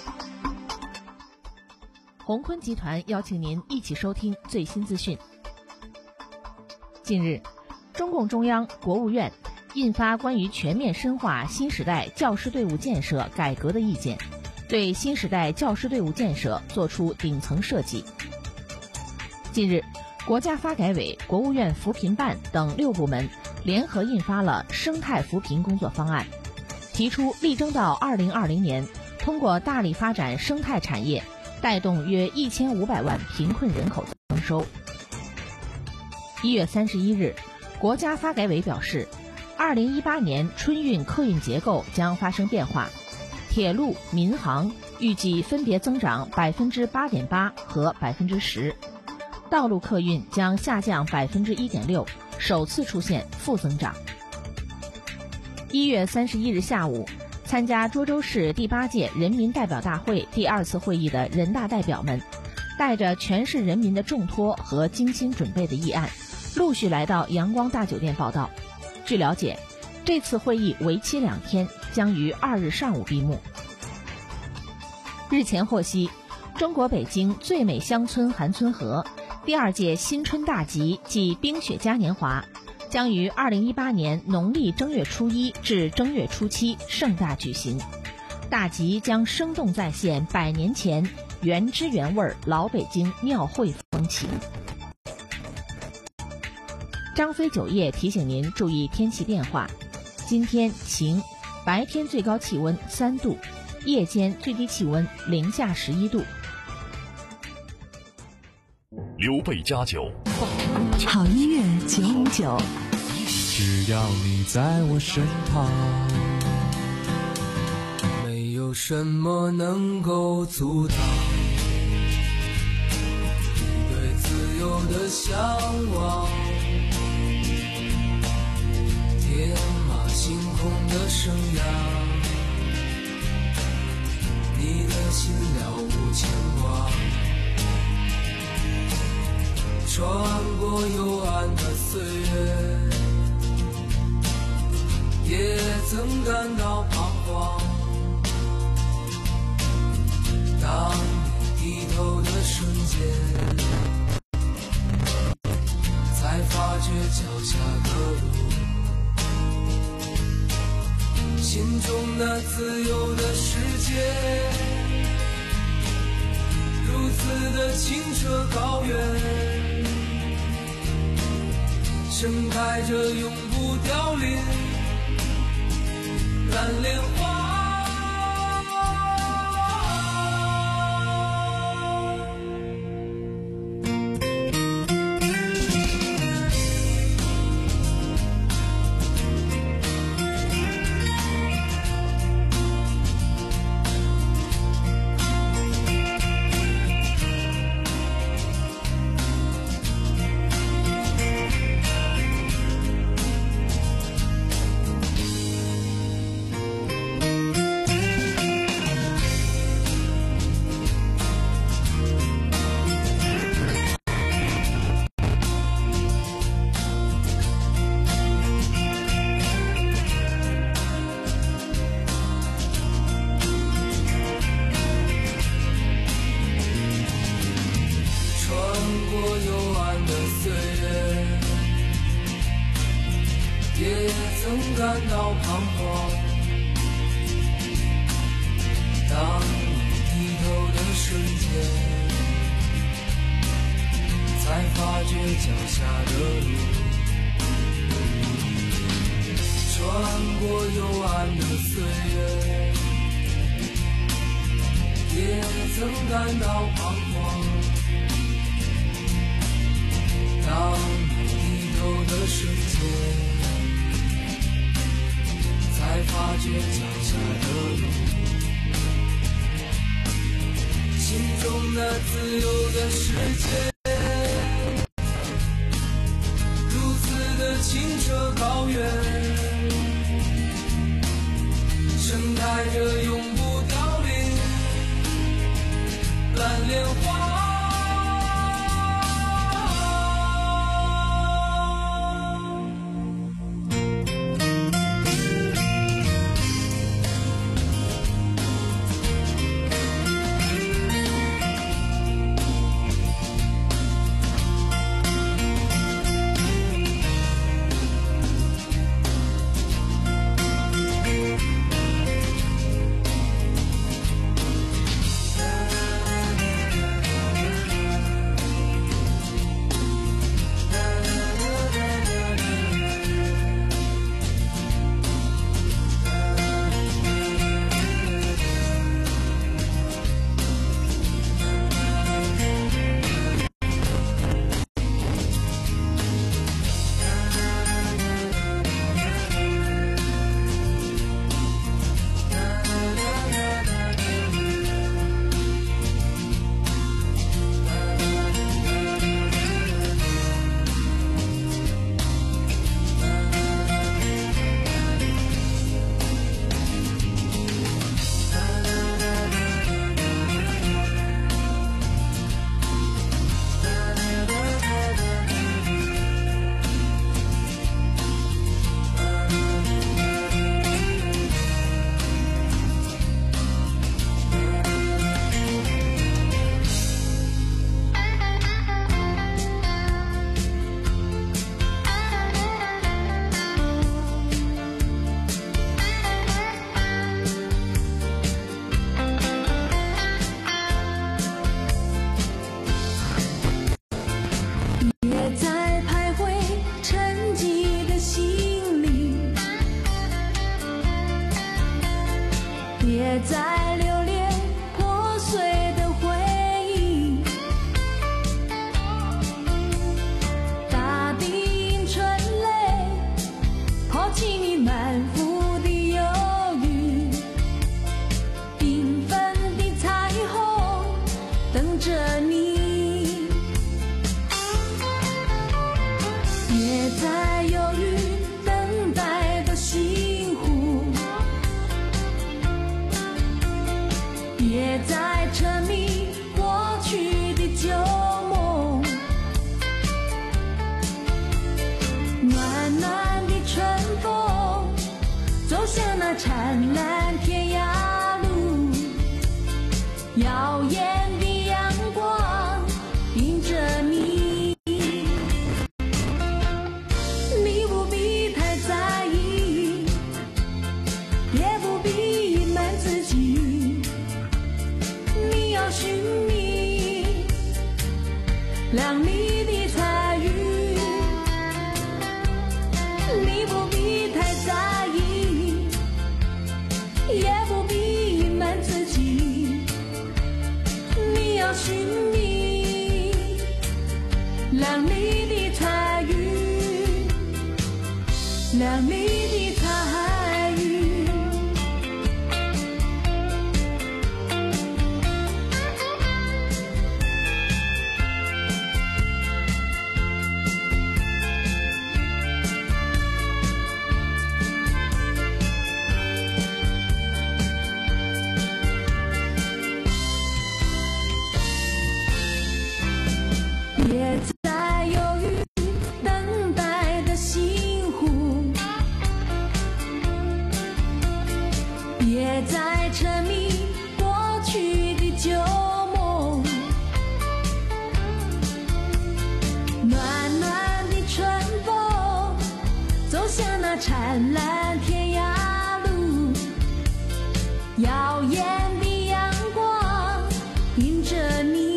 鸿坤集团邀请您一起收听最新资讯。近日，中共中央、国务院印发关于全面深化新时代教师队伍建设改革的意见，对新时代教师队伍建设作出顶层设计。近日，国家发改委、国务院扶贫办等六部门联合印发了生态扶贫工作方案，提出力争到二零二零年，通过大力发展生态产业，带动约一千五百万贫困人口增收。一月三十一日，国家发改委表示，二零一八年春运客运结构将发生变化，铁路、民航预计分别增长百分之八点八和百分之十。道路客运将下降百分之一点六，首次出现负增长。一月三十一日下午，参加涿州市第八届人民代表大会第二次会议的人大代表们，带着全市人民的重托和精心准备的议案，陆续来到阳光大酒店报道。据了解，这次会议为期两天，将于二日上午闭幕。日前获悉，中国北京最美乡村韩村河第二届新春大集暨冰雪嘉年华将于二零一八年农历正月初一至正月初七盛大举行。大集将生动再现百年前原汁原味老北京庙会风情。张飞酒业提醒您注意天气变化，今天晴，白天最高气温三度，夜间最低气温零下十一度。 刘备家酒， 好音乐九五九， 只要你在我身旁， 没有什么能够阻挡你对自由的向往，天马行空的生涯，你的心了无牵挂，穿过幽暗的岁月，也曾感到彷徨。当你低头的瞬间，才发觉脚下的路，心中那自由的世界，如此的清澈高远，盛开着永不凋零蓝莲花。感到彷徨，当你低头的瞬间，才发觉脚下的路，穿过幽暗的岁月，也曾感到彷徨，当你低头的瞬间，才发觉脚下的路，心中那自由的世界，如此的清澈高远，盛开着永不凋零蓝莲花。 亮丽的彩云，你不必太在意，也不必隐瞒自己，你要寻觅亮丽的彩云，亮丽的彩云。别再犹豫等待的心湖，别再沉迷过去的旧梦，暖暖的春风走向那灿烂天涯路，耀眼的阳光迎着你，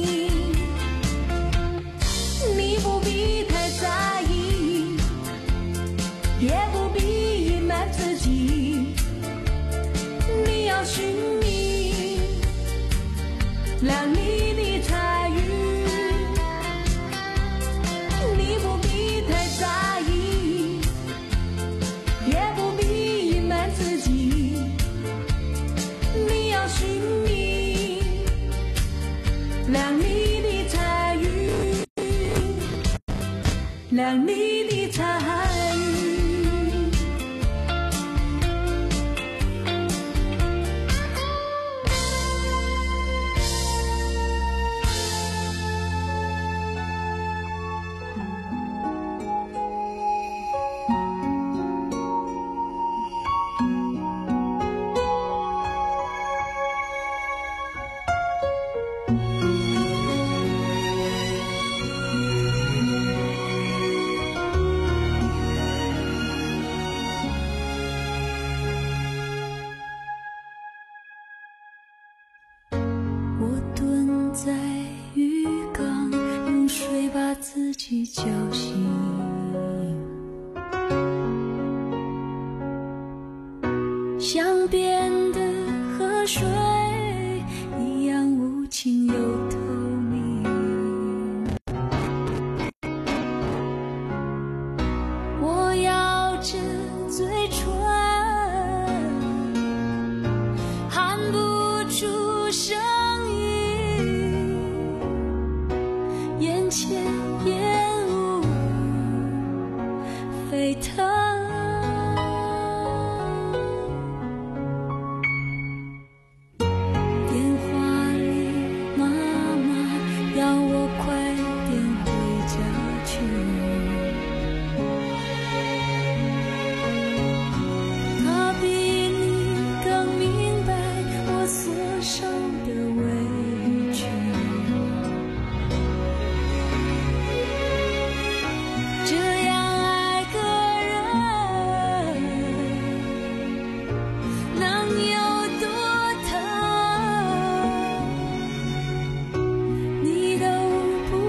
你不必太在意，也不必隐瞒自己，你要寻觅亮丽的彩云，你不必太在意，也不必隐瞒自己，你要寻觅亮丽的彩云，亮丽的彩云。我蹲在浴缸，用水把自己浇醒，像变的河水一样无情又透明。我咬着嘴唇，喊不出声音，眼前烟雾沸腾，电话里妈妈要我快点回家去，她比你更明白我所受的委屈，这样爱个人能有多疼，你都不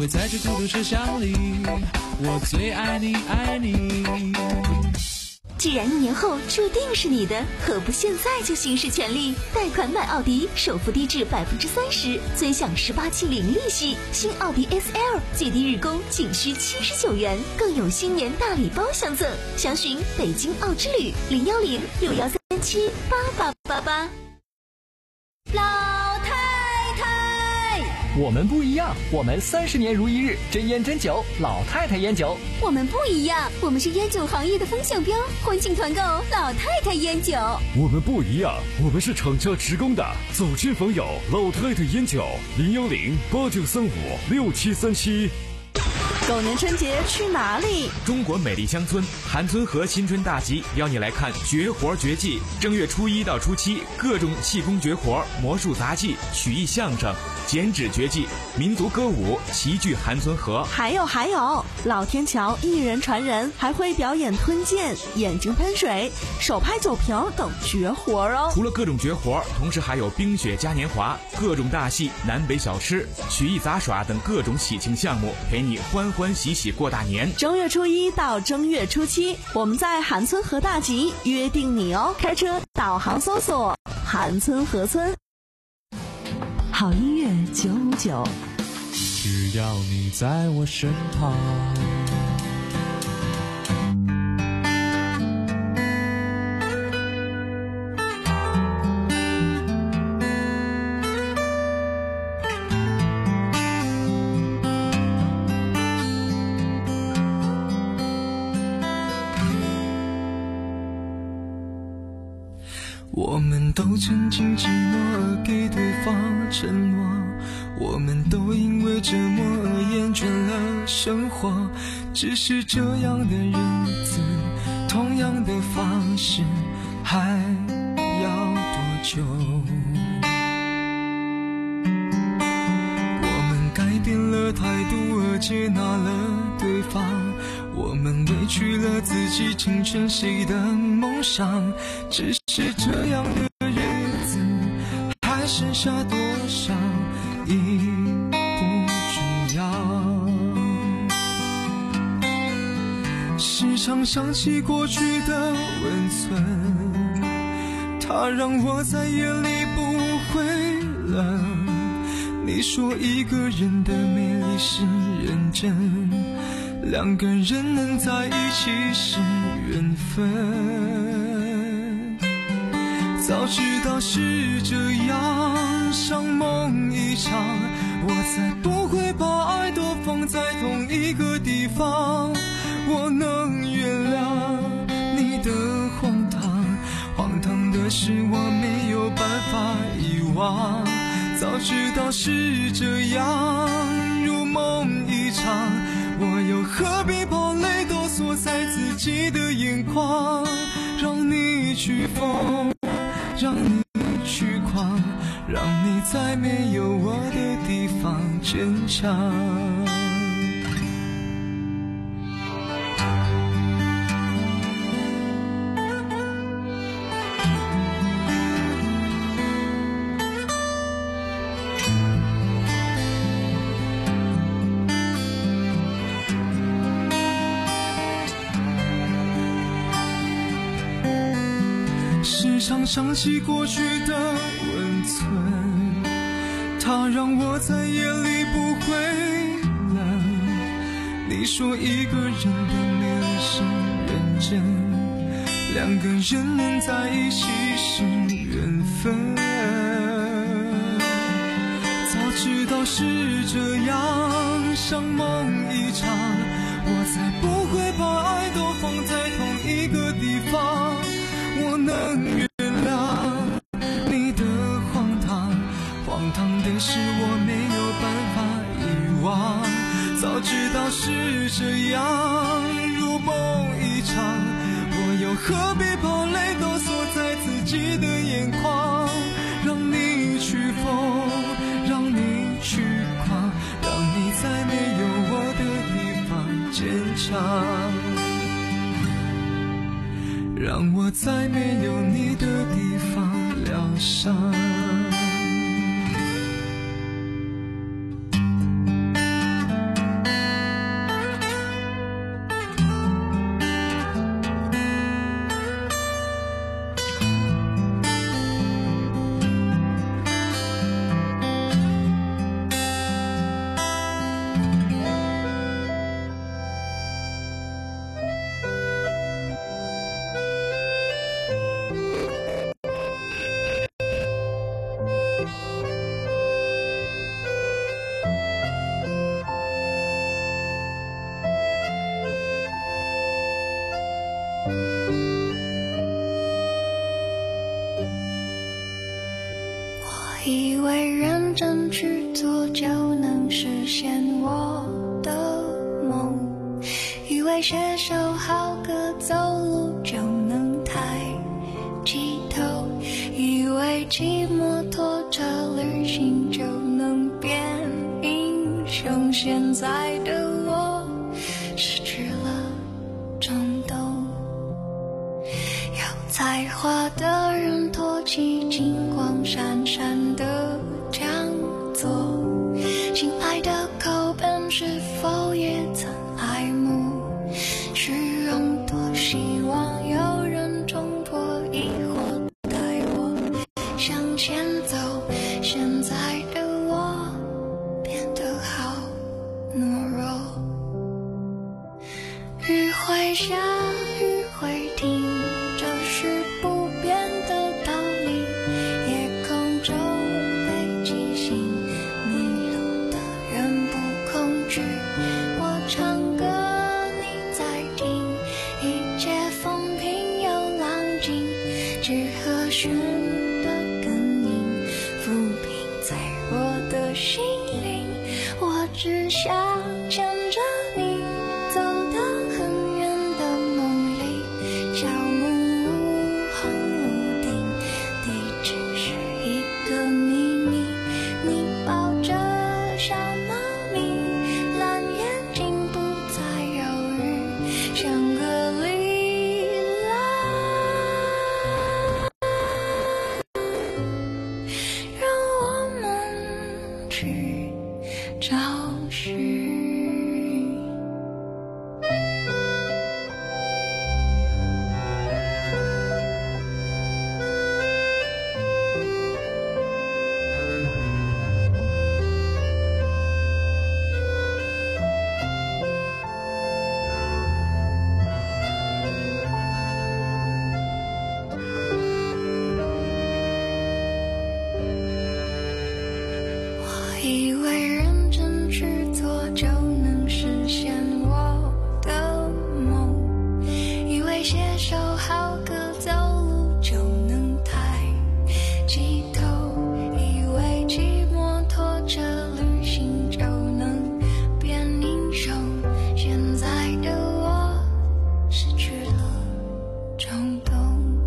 为在这孤独车厢里，我最爱你爱你。 既然一年后注定是你的，何不现在就行使权利？贷款买奥迪，首付低至百分之三十，尊享十八期零利息。新奥迪 S L 最低日供仅需七十九元，更有新年大礼包相赠。详询北京奥之旅零幺零六幺三七八八八八。 老太太， 我们不一样，我们三十年如一日，真烟真酒，老太太烟酒。 我们不一样，我们是烟酒行业的风向标，欢庆团购老太太烟酒。 我们不一样，我们是厂家直供的，走亲访友，老太太烟酒，零幺零八九三五六七三七。 狗年春节去哪里？ 中国美丽乡村韩村河新春大集邀你来看绝活绝技。正月初一到初七，各种气功绝活、魔术杂技、曲艺相声、剪纸绝技、民族歌舞齐聚韩村河。 还有还有，老天桥一人传人，还会表演吞剑、眼睛喷水、手拍酒瓶等绝活哦。 除了各种绝活，同时还有冰雪嘉年华、各种大戏、南北小吃、曲艺杂耍等各种喜庆项目，陪你欢欢喜喜过大年。 正月初一到正月初七，我们在韩村河大集约定你哦。开车导航搜索韩村河村。 好音乐九五九， 只要你在我身旁。 我们都曾经寂寞而给对方承诺，我们都因为折磨而厌倦了生活。只是这样的日子，同样的方式，还要多久？我们改变了态度而接纳了对方，我们委屈了自己，成全谁的梦想？只是这样的日子，还剩下多少已不重要。时常想起过去的温存，它让我在夜里不会冷。你说一个人的美丽是认真，两个人能在一起是缘分。早知道是这样，像梦一场，我才不会把爱都放在同一个地方。我能原谅你的荒唐，荒唐的是我没有办法遗忘。早知道是这样，如梦一场，我又何必把泪都锁在自己的眼眶？让你去疯，让你去狂，让你在没有我的地方坚强。时常想起过去的温存，它让我在夜里不会冷。你说一个人的美丽是认真，两个人能在一起是缘分。早知道是这样，像梦一场，我才不会把爱都放在同一个地方。我能原谅你的荒唐，荒唐的是我没有办法遗忘。早知道是这样，如梦一场，我又何必把泪都锁在自己的眼眶？让你去疯，让你去狂，让你在没有我的地方坚强。让我在没有你的地方疗伤。 以为认真去做就能实现我的梦，以为写首好歌走路就能抬起头，以为骑摩托车旅行就能变英雄，现在的我失去了冲动。有才华的人托起金光闪闪的讲座，新来的口本是否也曾爱慕虚荣？多希望有人冲破疑惑带我向前走，现在的我变得好懦弱。雨会下，雨会停，这是不变的道理。夜空中北极星，迷路的人不恐惧。我唱歌你在听，一切风平又浪静，只和弦的根音抚平脆弱的心灵。我只想牵着你走到很远的梦里，小木屋红屋顶，地址是一个秘密。你抱着小猫咪，蓝眼睛不再犹豫，像个莉拉，让我们去找寻。我以为认真去做就能实现我的梦，以为写首好歌走路就能抬起头，以为骑摩托车旅行就能变英雄，现在的我失去了冲动。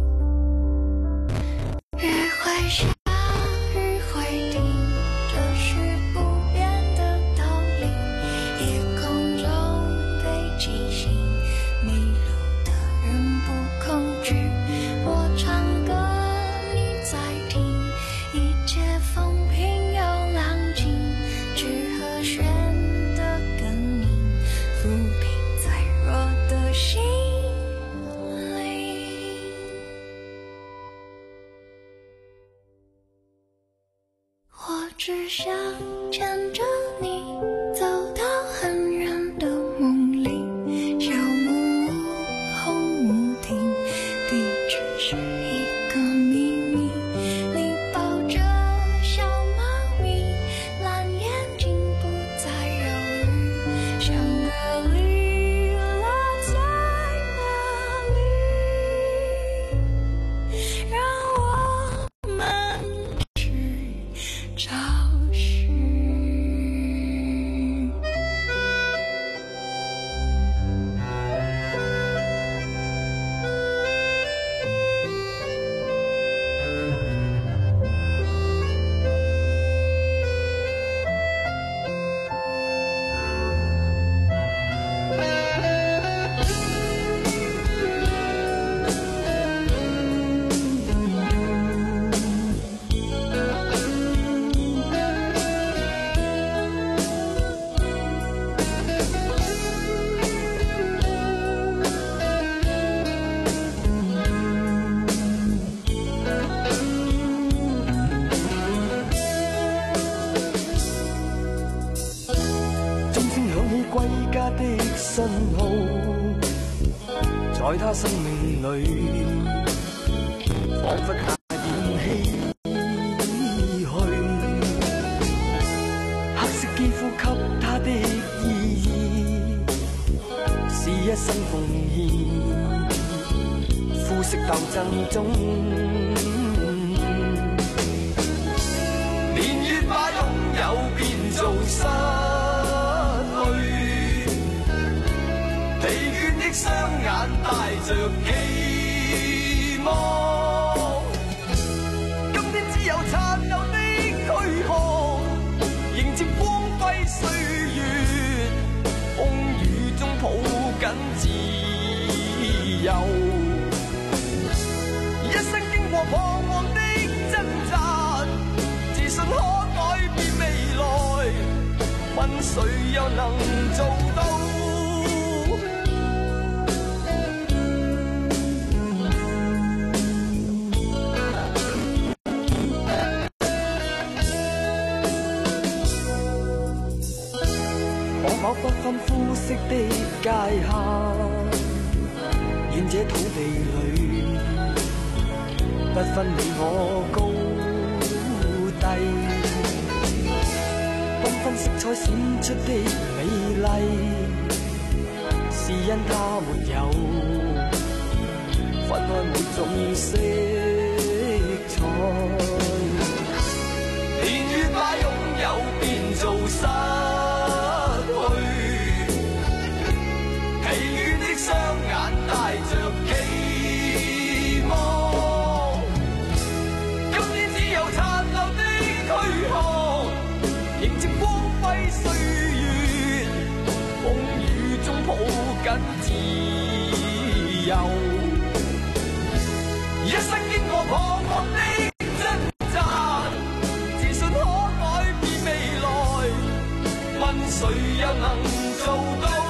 雨会下，雨会停，这是不变的道理。夜空中北极星，迷路的人不恐惧。我唱歌你在听，一切风平又浪静，只和弦的根音抚平脆弱的心灵。我只想牵着你走到很远的梦里，小木屋红屋顶，地址是一个秘密。你抱着小猫咪，蓝眼睛不再犹豫，像个莉拉在哪里？让我们去找寻。 钟声响起归家的信号，在他生命里，仿佛带点唏嘘。黑色肌肤给他的意义，是一生奉献。肤色斗争中， 有變做失去，疲倦的雙眼帶着期望，今天只有殘留的軀殼，迎接光輝歲月，風雨中抱緊自由，一生經過彷徨的掙扎，自信可改變未來，問誰又能做到？可否不分膚色的界限，願這土地裏不分你我高低，繽紛色彩閃出的美麗，是因它沒有分開每種色彩，年月把擁有變做失雙眼帶着期望，今天只有殘留的軀殼，迎接光輝歲月，風雨中抱緊自由，一生經過彷徨的掙扎，自信可改變未來，問誰又能做到？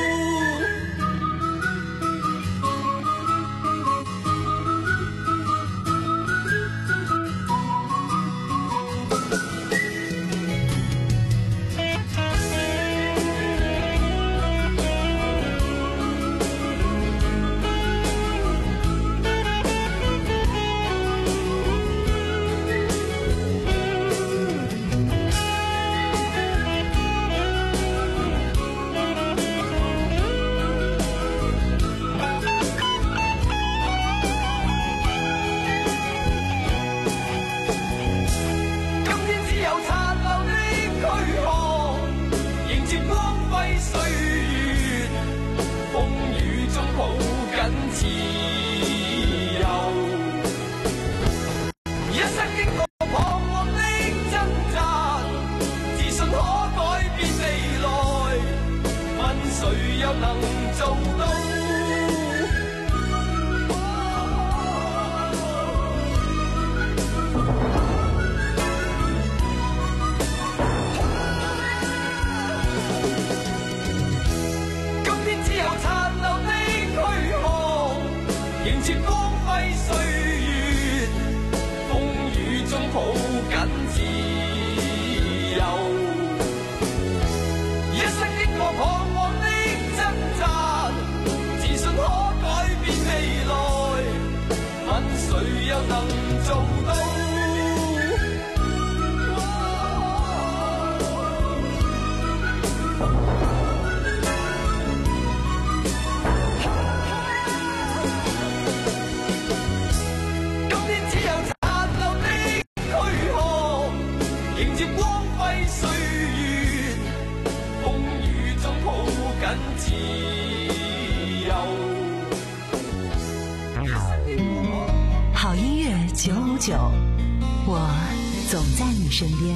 好音乐九五九，我总在你身边。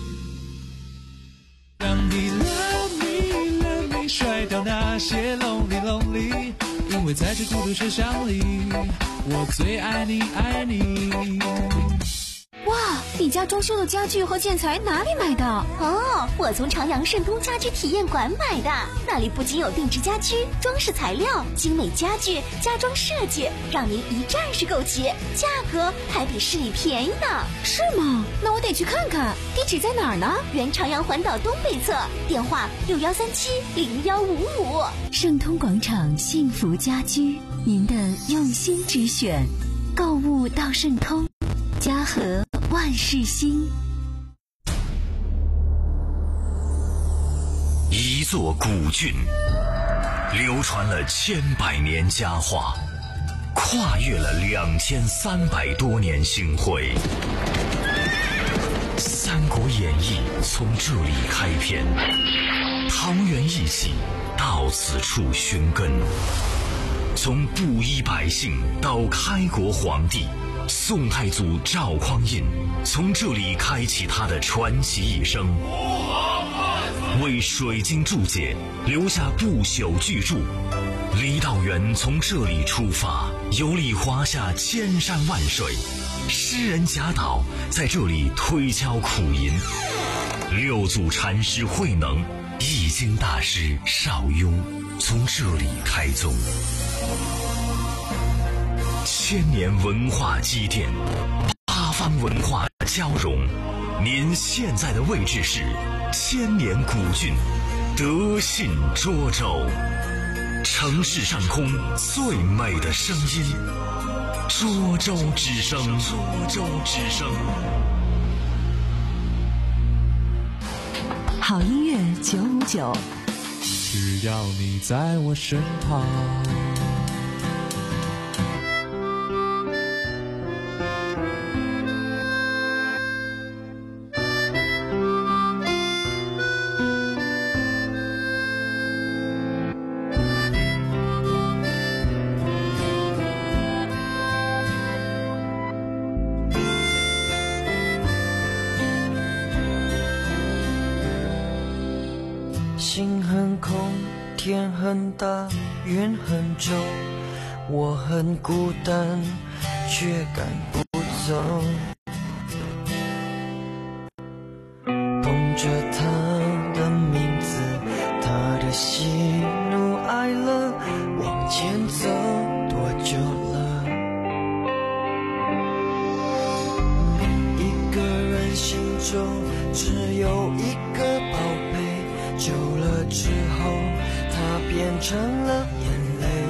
让你 love me love me 甩掉那些 lonely lonely， 因为在这孤独车厢里，我最爱你爱你。 哇，你家装修的家具和建材哪里买的？哦，我从朝阳盛通家居体验馆买的，那里不仅有定制家居、装饰材料、精美家具、家装设计，让您一站式购齐，价格还比市里便宜呢。是吗？那我得去看看。地址在哪儿呢？原朝阳环岛东北侧，电话六幺三七零幺五五。 盛通广场幸福家居，您的用心之选，购物到盛通，家和万事兴。 一座古郡，流传了千百年佳话，跨越了两千三百多年星辉。 三国演义从这里开篇，桃园义气到此处寻根。从布衣百姓到开国皇帝，宋太祖赵匡胤从这里开启他的传奇一生，为水晶注解留下不朽巨著。郦道元从这里出发，游历华夏千山万水，诗人贾岛在这里推敲苦吟，六祖禅师慧能、易经大师邵雍从这里开宗。千年文化积淀，八方文化交融。您现在的位置是千年古郡德信涿州，城市上空最美的声音，涿州之声。涿州之声。 好音乐九五九， 只要你在我身旁。 心很空，天很大，云很重，我很孤单，却赶不走。捧着他的名字，他的喜怒哀乐，往前走多久了？一个人心中只有一个宝贝。久了之后，它变成了眼泪，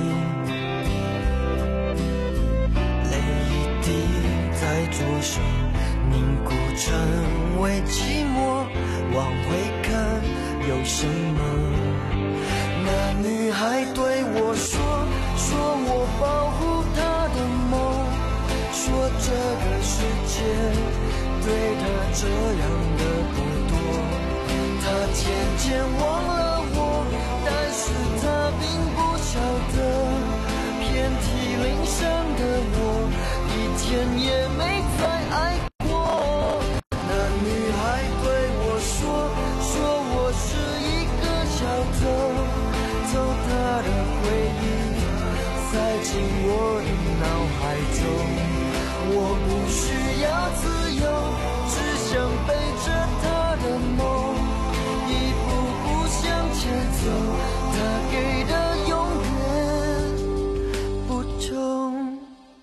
泪一滴在左手凝固成为寂寞。往回看有什么？那女孩对我说，说我保护她的梦，说这个世界对她这样的不多。他渐渐忘了我，但是他并不晓得，遍体鳞伤的我，一天也没再爱过。那女孩对我说，说我是一个小偷，偷她的回忆，塞进我的脑海中。我不需要自由，只想背着她的梦。走，他给的永远不同。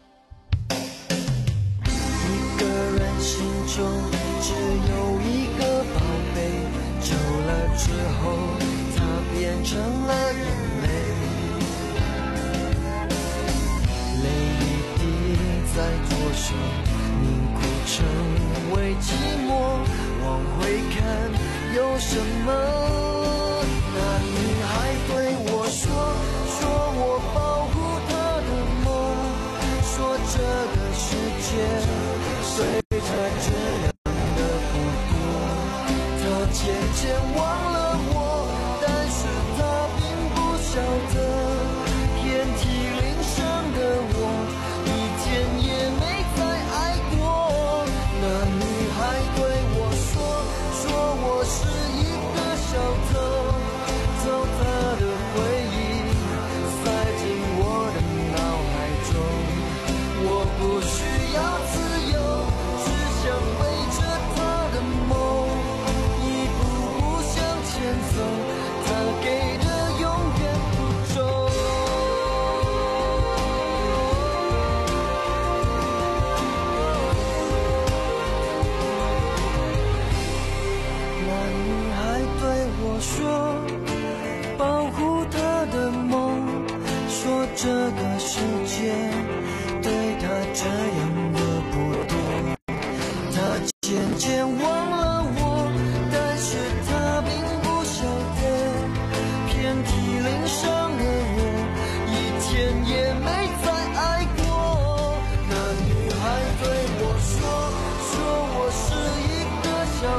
一个人心中只有一个宝贝，久了之后，它变成了眼泪，泪一滴在左手凝固成为寂寞。往回看有什么？那女孩对我说，说我保护她的梦，说这个世界对她这样的不多。她渐渐忘了我，但是她并不晓得，遍体鳞伤的我，一天也没再爱过。那女孩对我说，说我是一个小偷，偷他的回忆，塞进我的脑海中。我不需要自由，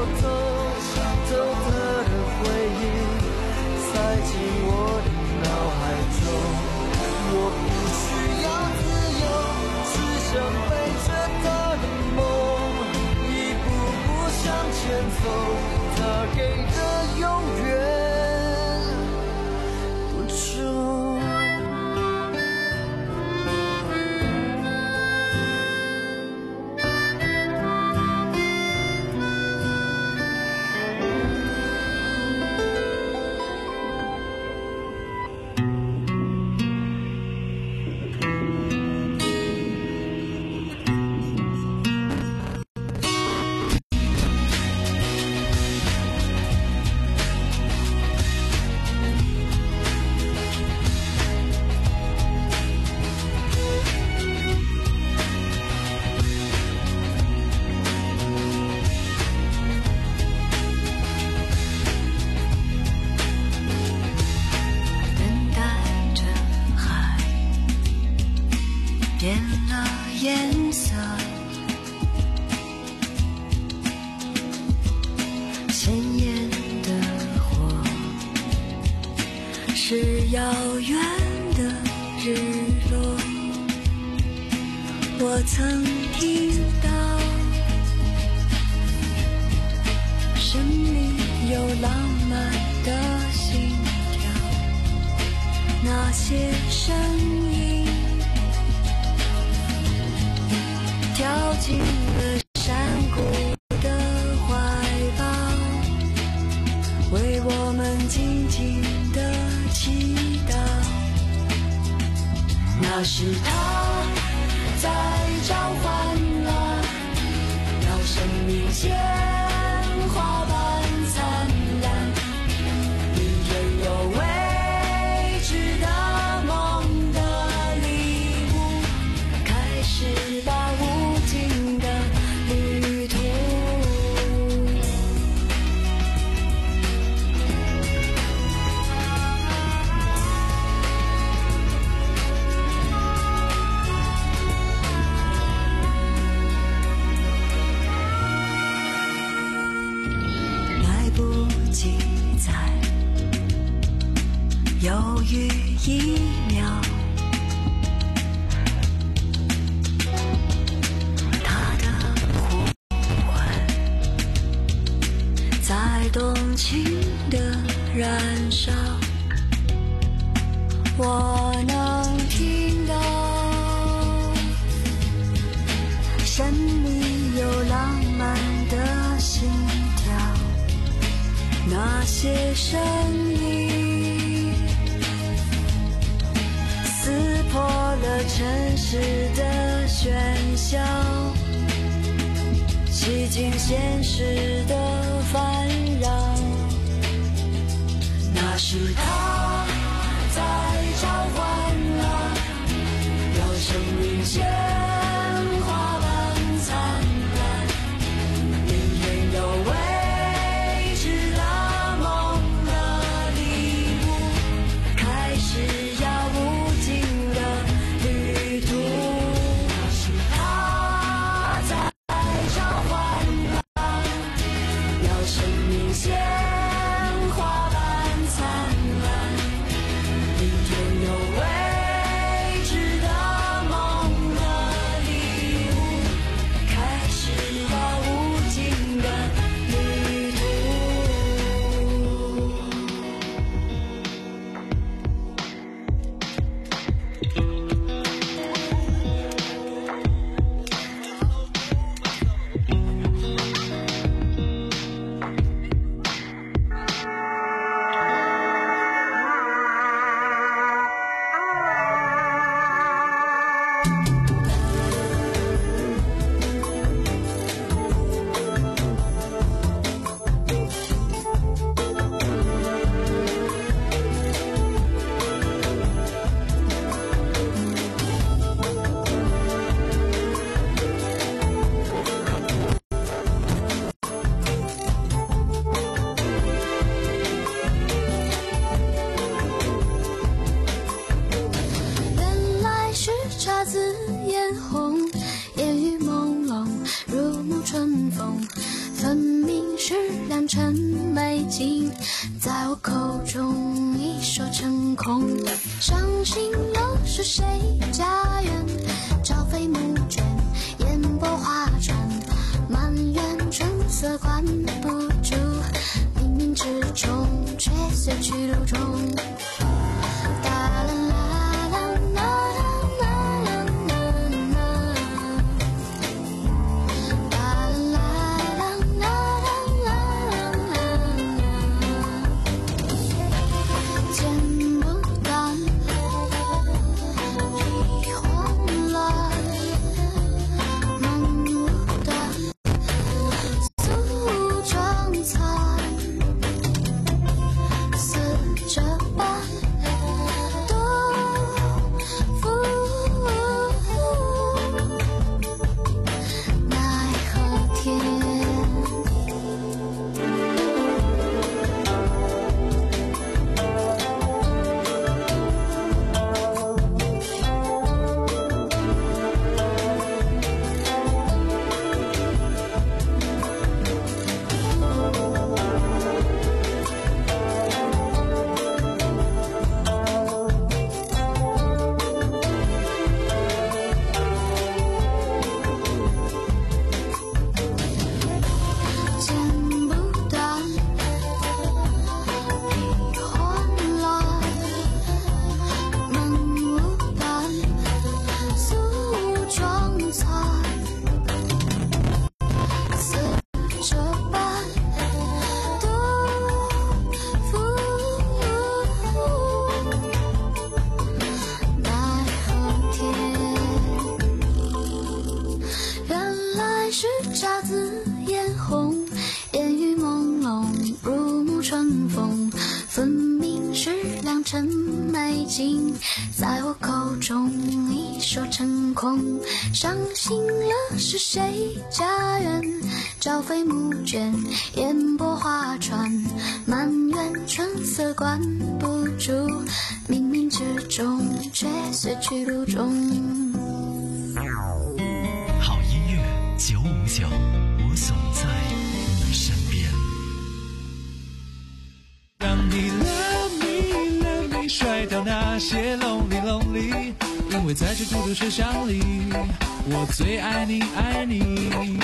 走，走特的回忆塞进我的脑海中。我不需要自由，只想背着他的梦，一步步向前走，他给的永远不重。 变了颜色，鲜艳的火是遥远的日落。我曾听到生命有浪漫的心跳，那些声音跳进了山谷的怀抱，为我们静静的祈祷。那是他在召唤了，让生命鲜花般灿烂。明天有未知的梦的礼物，开始吧无尽的旅途。来不及再犹豫一秒，他的呼唤在动情的燃烧，我能听到生命有浪漫的心跳，那些声音撕破了城市的喧嚣，洗净现实的烦扰。那是他在召唤了，让生命鲜花般灿烂。明天有未知的梦的礼物，开始呀无尽的旅途。那是他在召唤了，让生命鲜花般灿烂。 在我口中已说成空。伤心了是谁家园？朝飞暮卷，烟波画船，满园春色关不住，冥冥之中却随去路中。在我口中已说成空，伤心了是谁家园？朝飞暮卷，烟波画船，满园春色关不住，冥冥之中却随去路中。 好音乐九五九，我总在你身边。 让你 love me love me 甩掉那些 lonely lonely， 因为在这孤独车厢里，我最爱你爱你。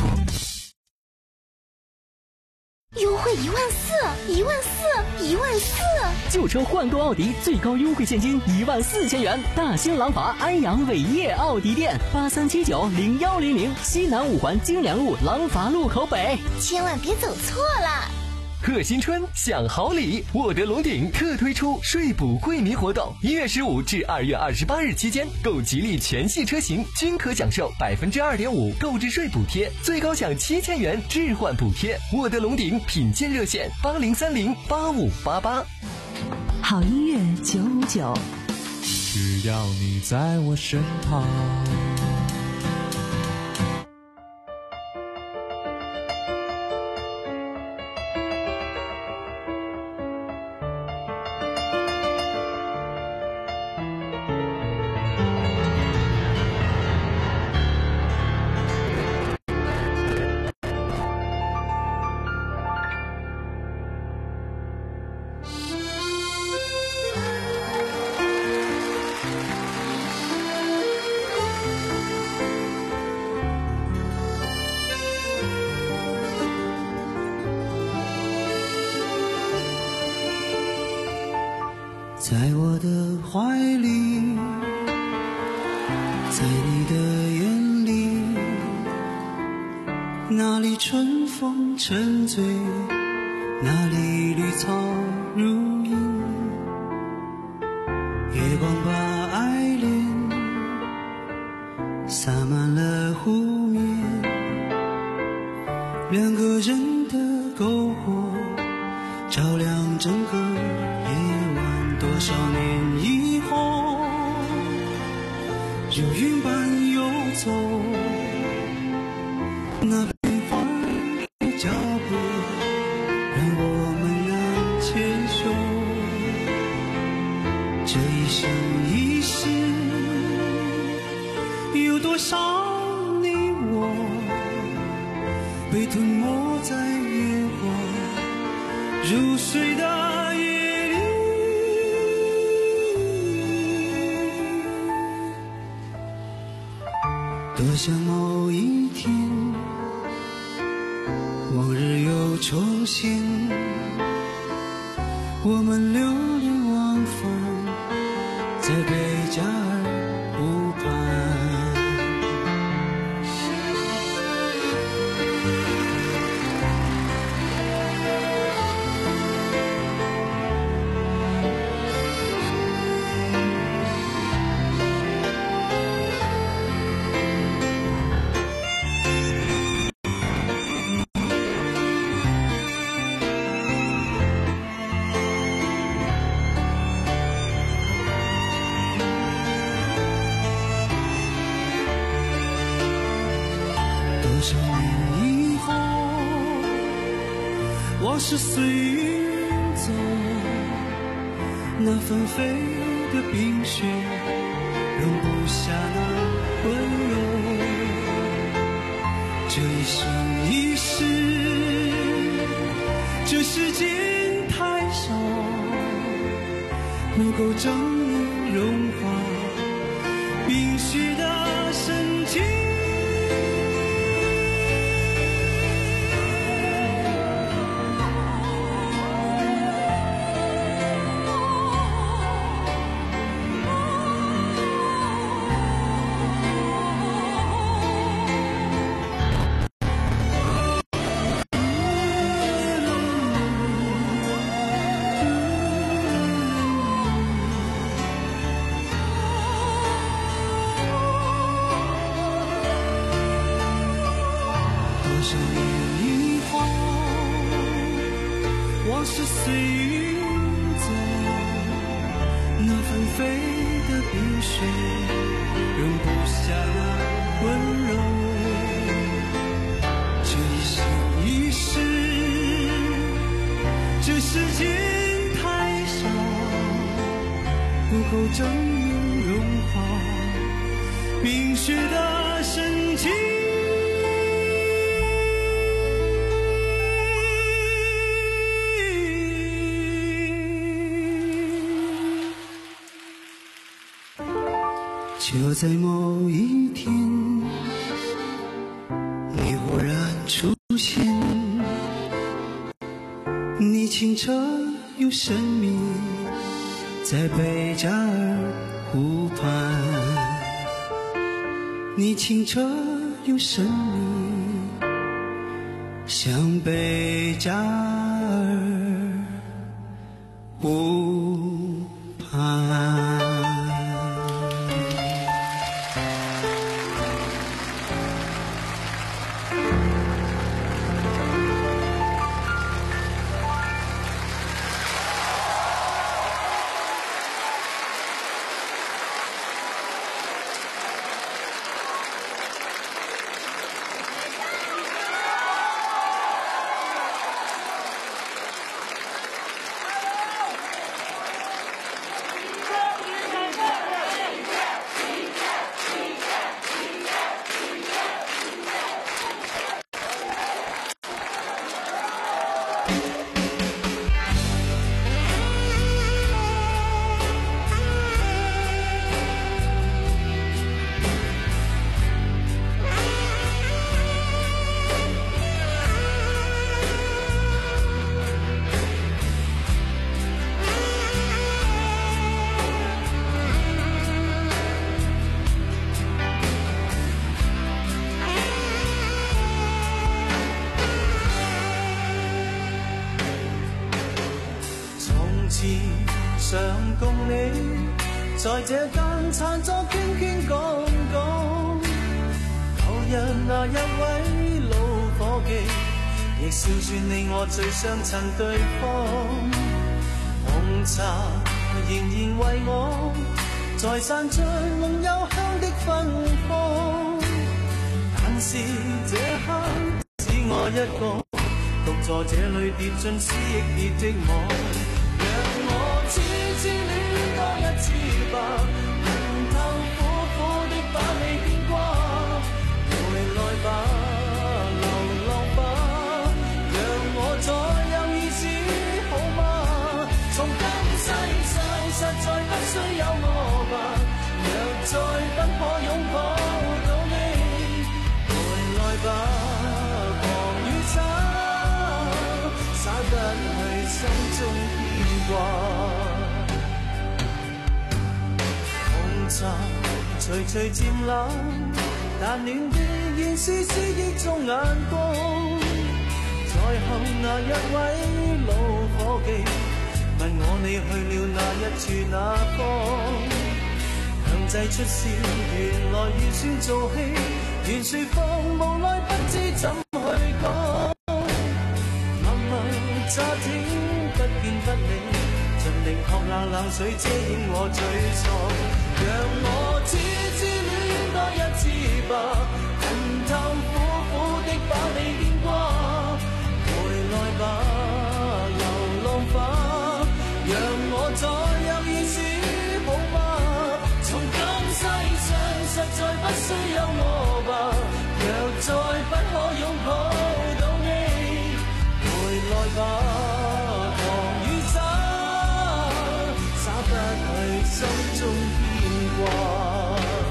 优惠一万四，一万四，一万四！ 旧车换购奥迪最高优惠现金一万四千元。大兴廊坊安阳伟业奥迪店八三七九零幺零零，西南五环京良路廊坊路口北。 千万别走错了。 贺新春享好礼，沃德龙鼎特推出税补惠民活动，一月十五至二月二十八日期间，购吉利全系车型均可享受百分之二点五购置税补贴，最高享七千元置换补贴。沃德龙鼎品鉴热线八零三零八五八八。 好音乐九五九， 只要你在我身旁。 在我的怀里，在你的眼里，哪里春风沉醉，哪里绿草如茵。月光把爱恋洒满了湖面，两个人的篝火照亮整个夜晚。多少年以后，如云般游走，那变化的脚步让我们难牵手。这一生一世，有多少你我被吞没在月光， 入睡的夜里，多想某一天，往日又重现，我们流连忘返在贝加尔湖畔。多少年以后，我是随云走，那纷飞的冰雪容不下那温柔。这一生一世，这世间太少，能够证明融化冰雪的深情。多少年以后，我是随云走，那纷飞的冰雪容不下那温柔。这一生一世，这世间太少，不够证明融化冰雪的深情。就在某一天，你忽然出现，你清澈又神秘，在贝加尔湖畔。你清澈又神秘，像贝加尔湖畔。 想共你在這間餐桌傾傾講講，舊日那一位老伙計，亦笑說你我最相襯對方。紅茶仍然為我在散着濃幽香的芬芳，但是這刻只我一個獨坐這裏跌進思憶跌的我。痴痴戀多一次吧，恨透苦苦的把你牽掛，回來吧，流浪吧，讓我再有意思中牽掛。紅茶徐徐漸冷，但暖的仍是思憶中眼光。在後那一位老夥計問我你去了那一處那方，強制出笑，原來預算做戲，原說謊，無奈不知怎去講。默默乍聽不見不理，盡力學冷冷水遮掩我沮喪。讓我痴痴戀多一次吧，恨透苦苦的把你牽掛。回來吧，流浪吧，讓我再有意思好嗎？從今世上實在不需有我吧，若再不可擁抱到你，回來吧，狂與灑，灑不去心中牽掛。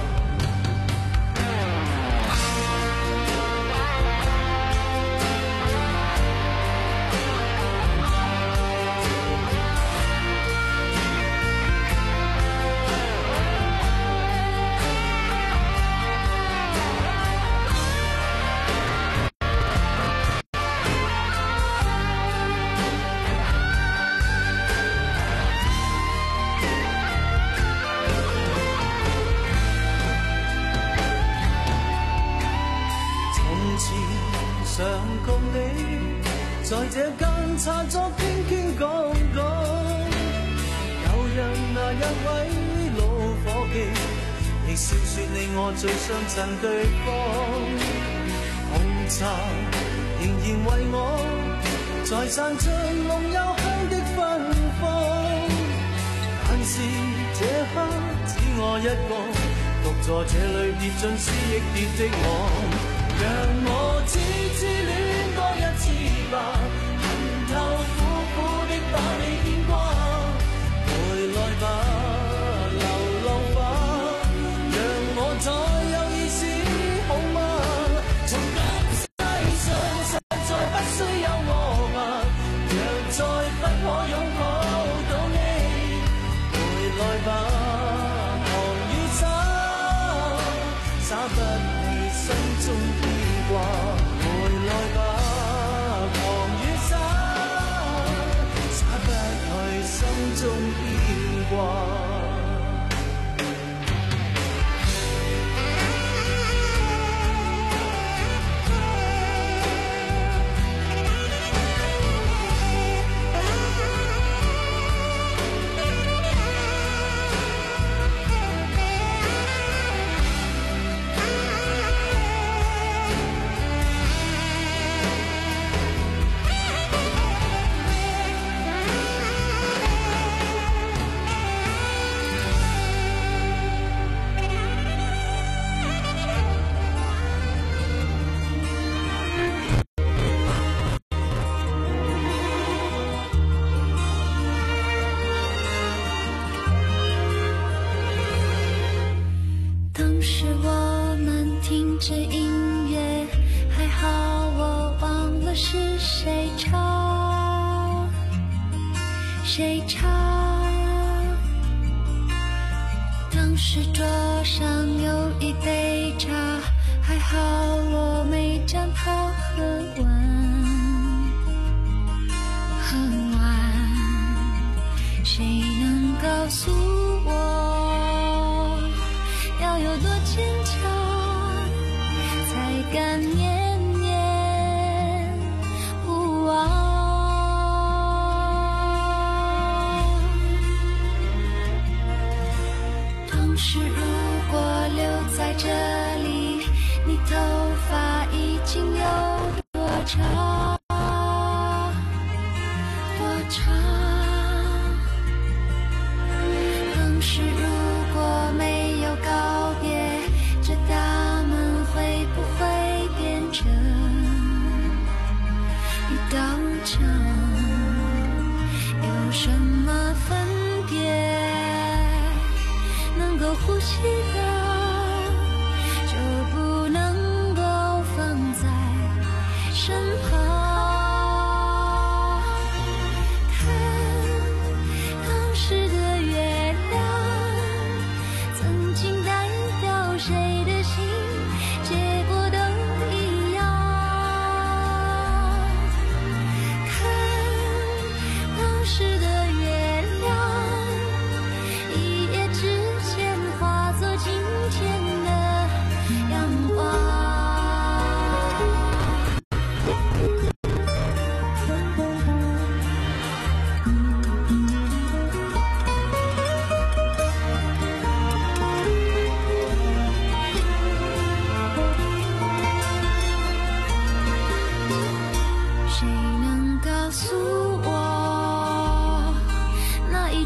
常共你在這間餐桌傾傾講講，有日那一位老夥計亦笑說你我最相襯對方。紅茶仍然為我在散出濃幽香的芬芳，但是這刻只我一個獨坐這裏跌進思憶跌的網。讓我痴痴戀多一次吧，恨透苦苦的把你牽掛。回來吧，流浪吧，讓我再有意思好嗎？從今世上實在不需有我吧，若再不可擁抱到你，回來吧，狂與灑，灑不去心中回來吧，狂與灑，灑不去心中牽掛。 当时我们听着音乐，还好我忘了是谁唱，谁唱。当时桌上有一杯茶，还好我没将它喝完，喝完。谁能告诉我，要有多坚强，才敢念念不忘？当时如果留在这里，你头发已经有多长，多长？当时如果没有告别，这大门会不会变成一道墙？有什么分别能够呼吸的，就不能够放在身旁？看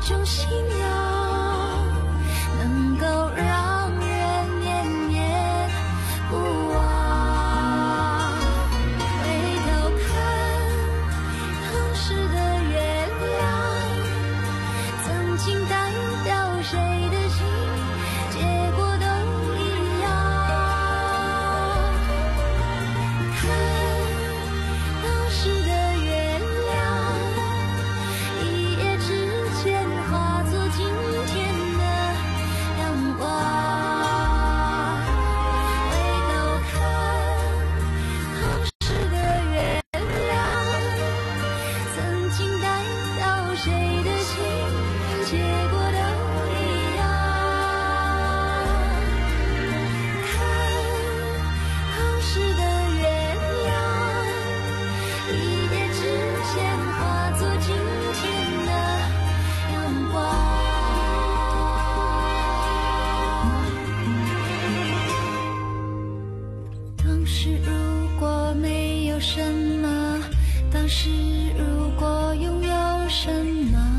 种信仰，能够让人念念不忘。回头看当时的月亮，曾经代表谁的心，结果都一样。看当时的月亮，一夜之间化作今天的阳光。回头看当时的月亮，曾经代表谁的心，结果都一样。看当时的月亮，一夜之间化作今天的阳光。当时如果没有什么，当时如果拥有什么。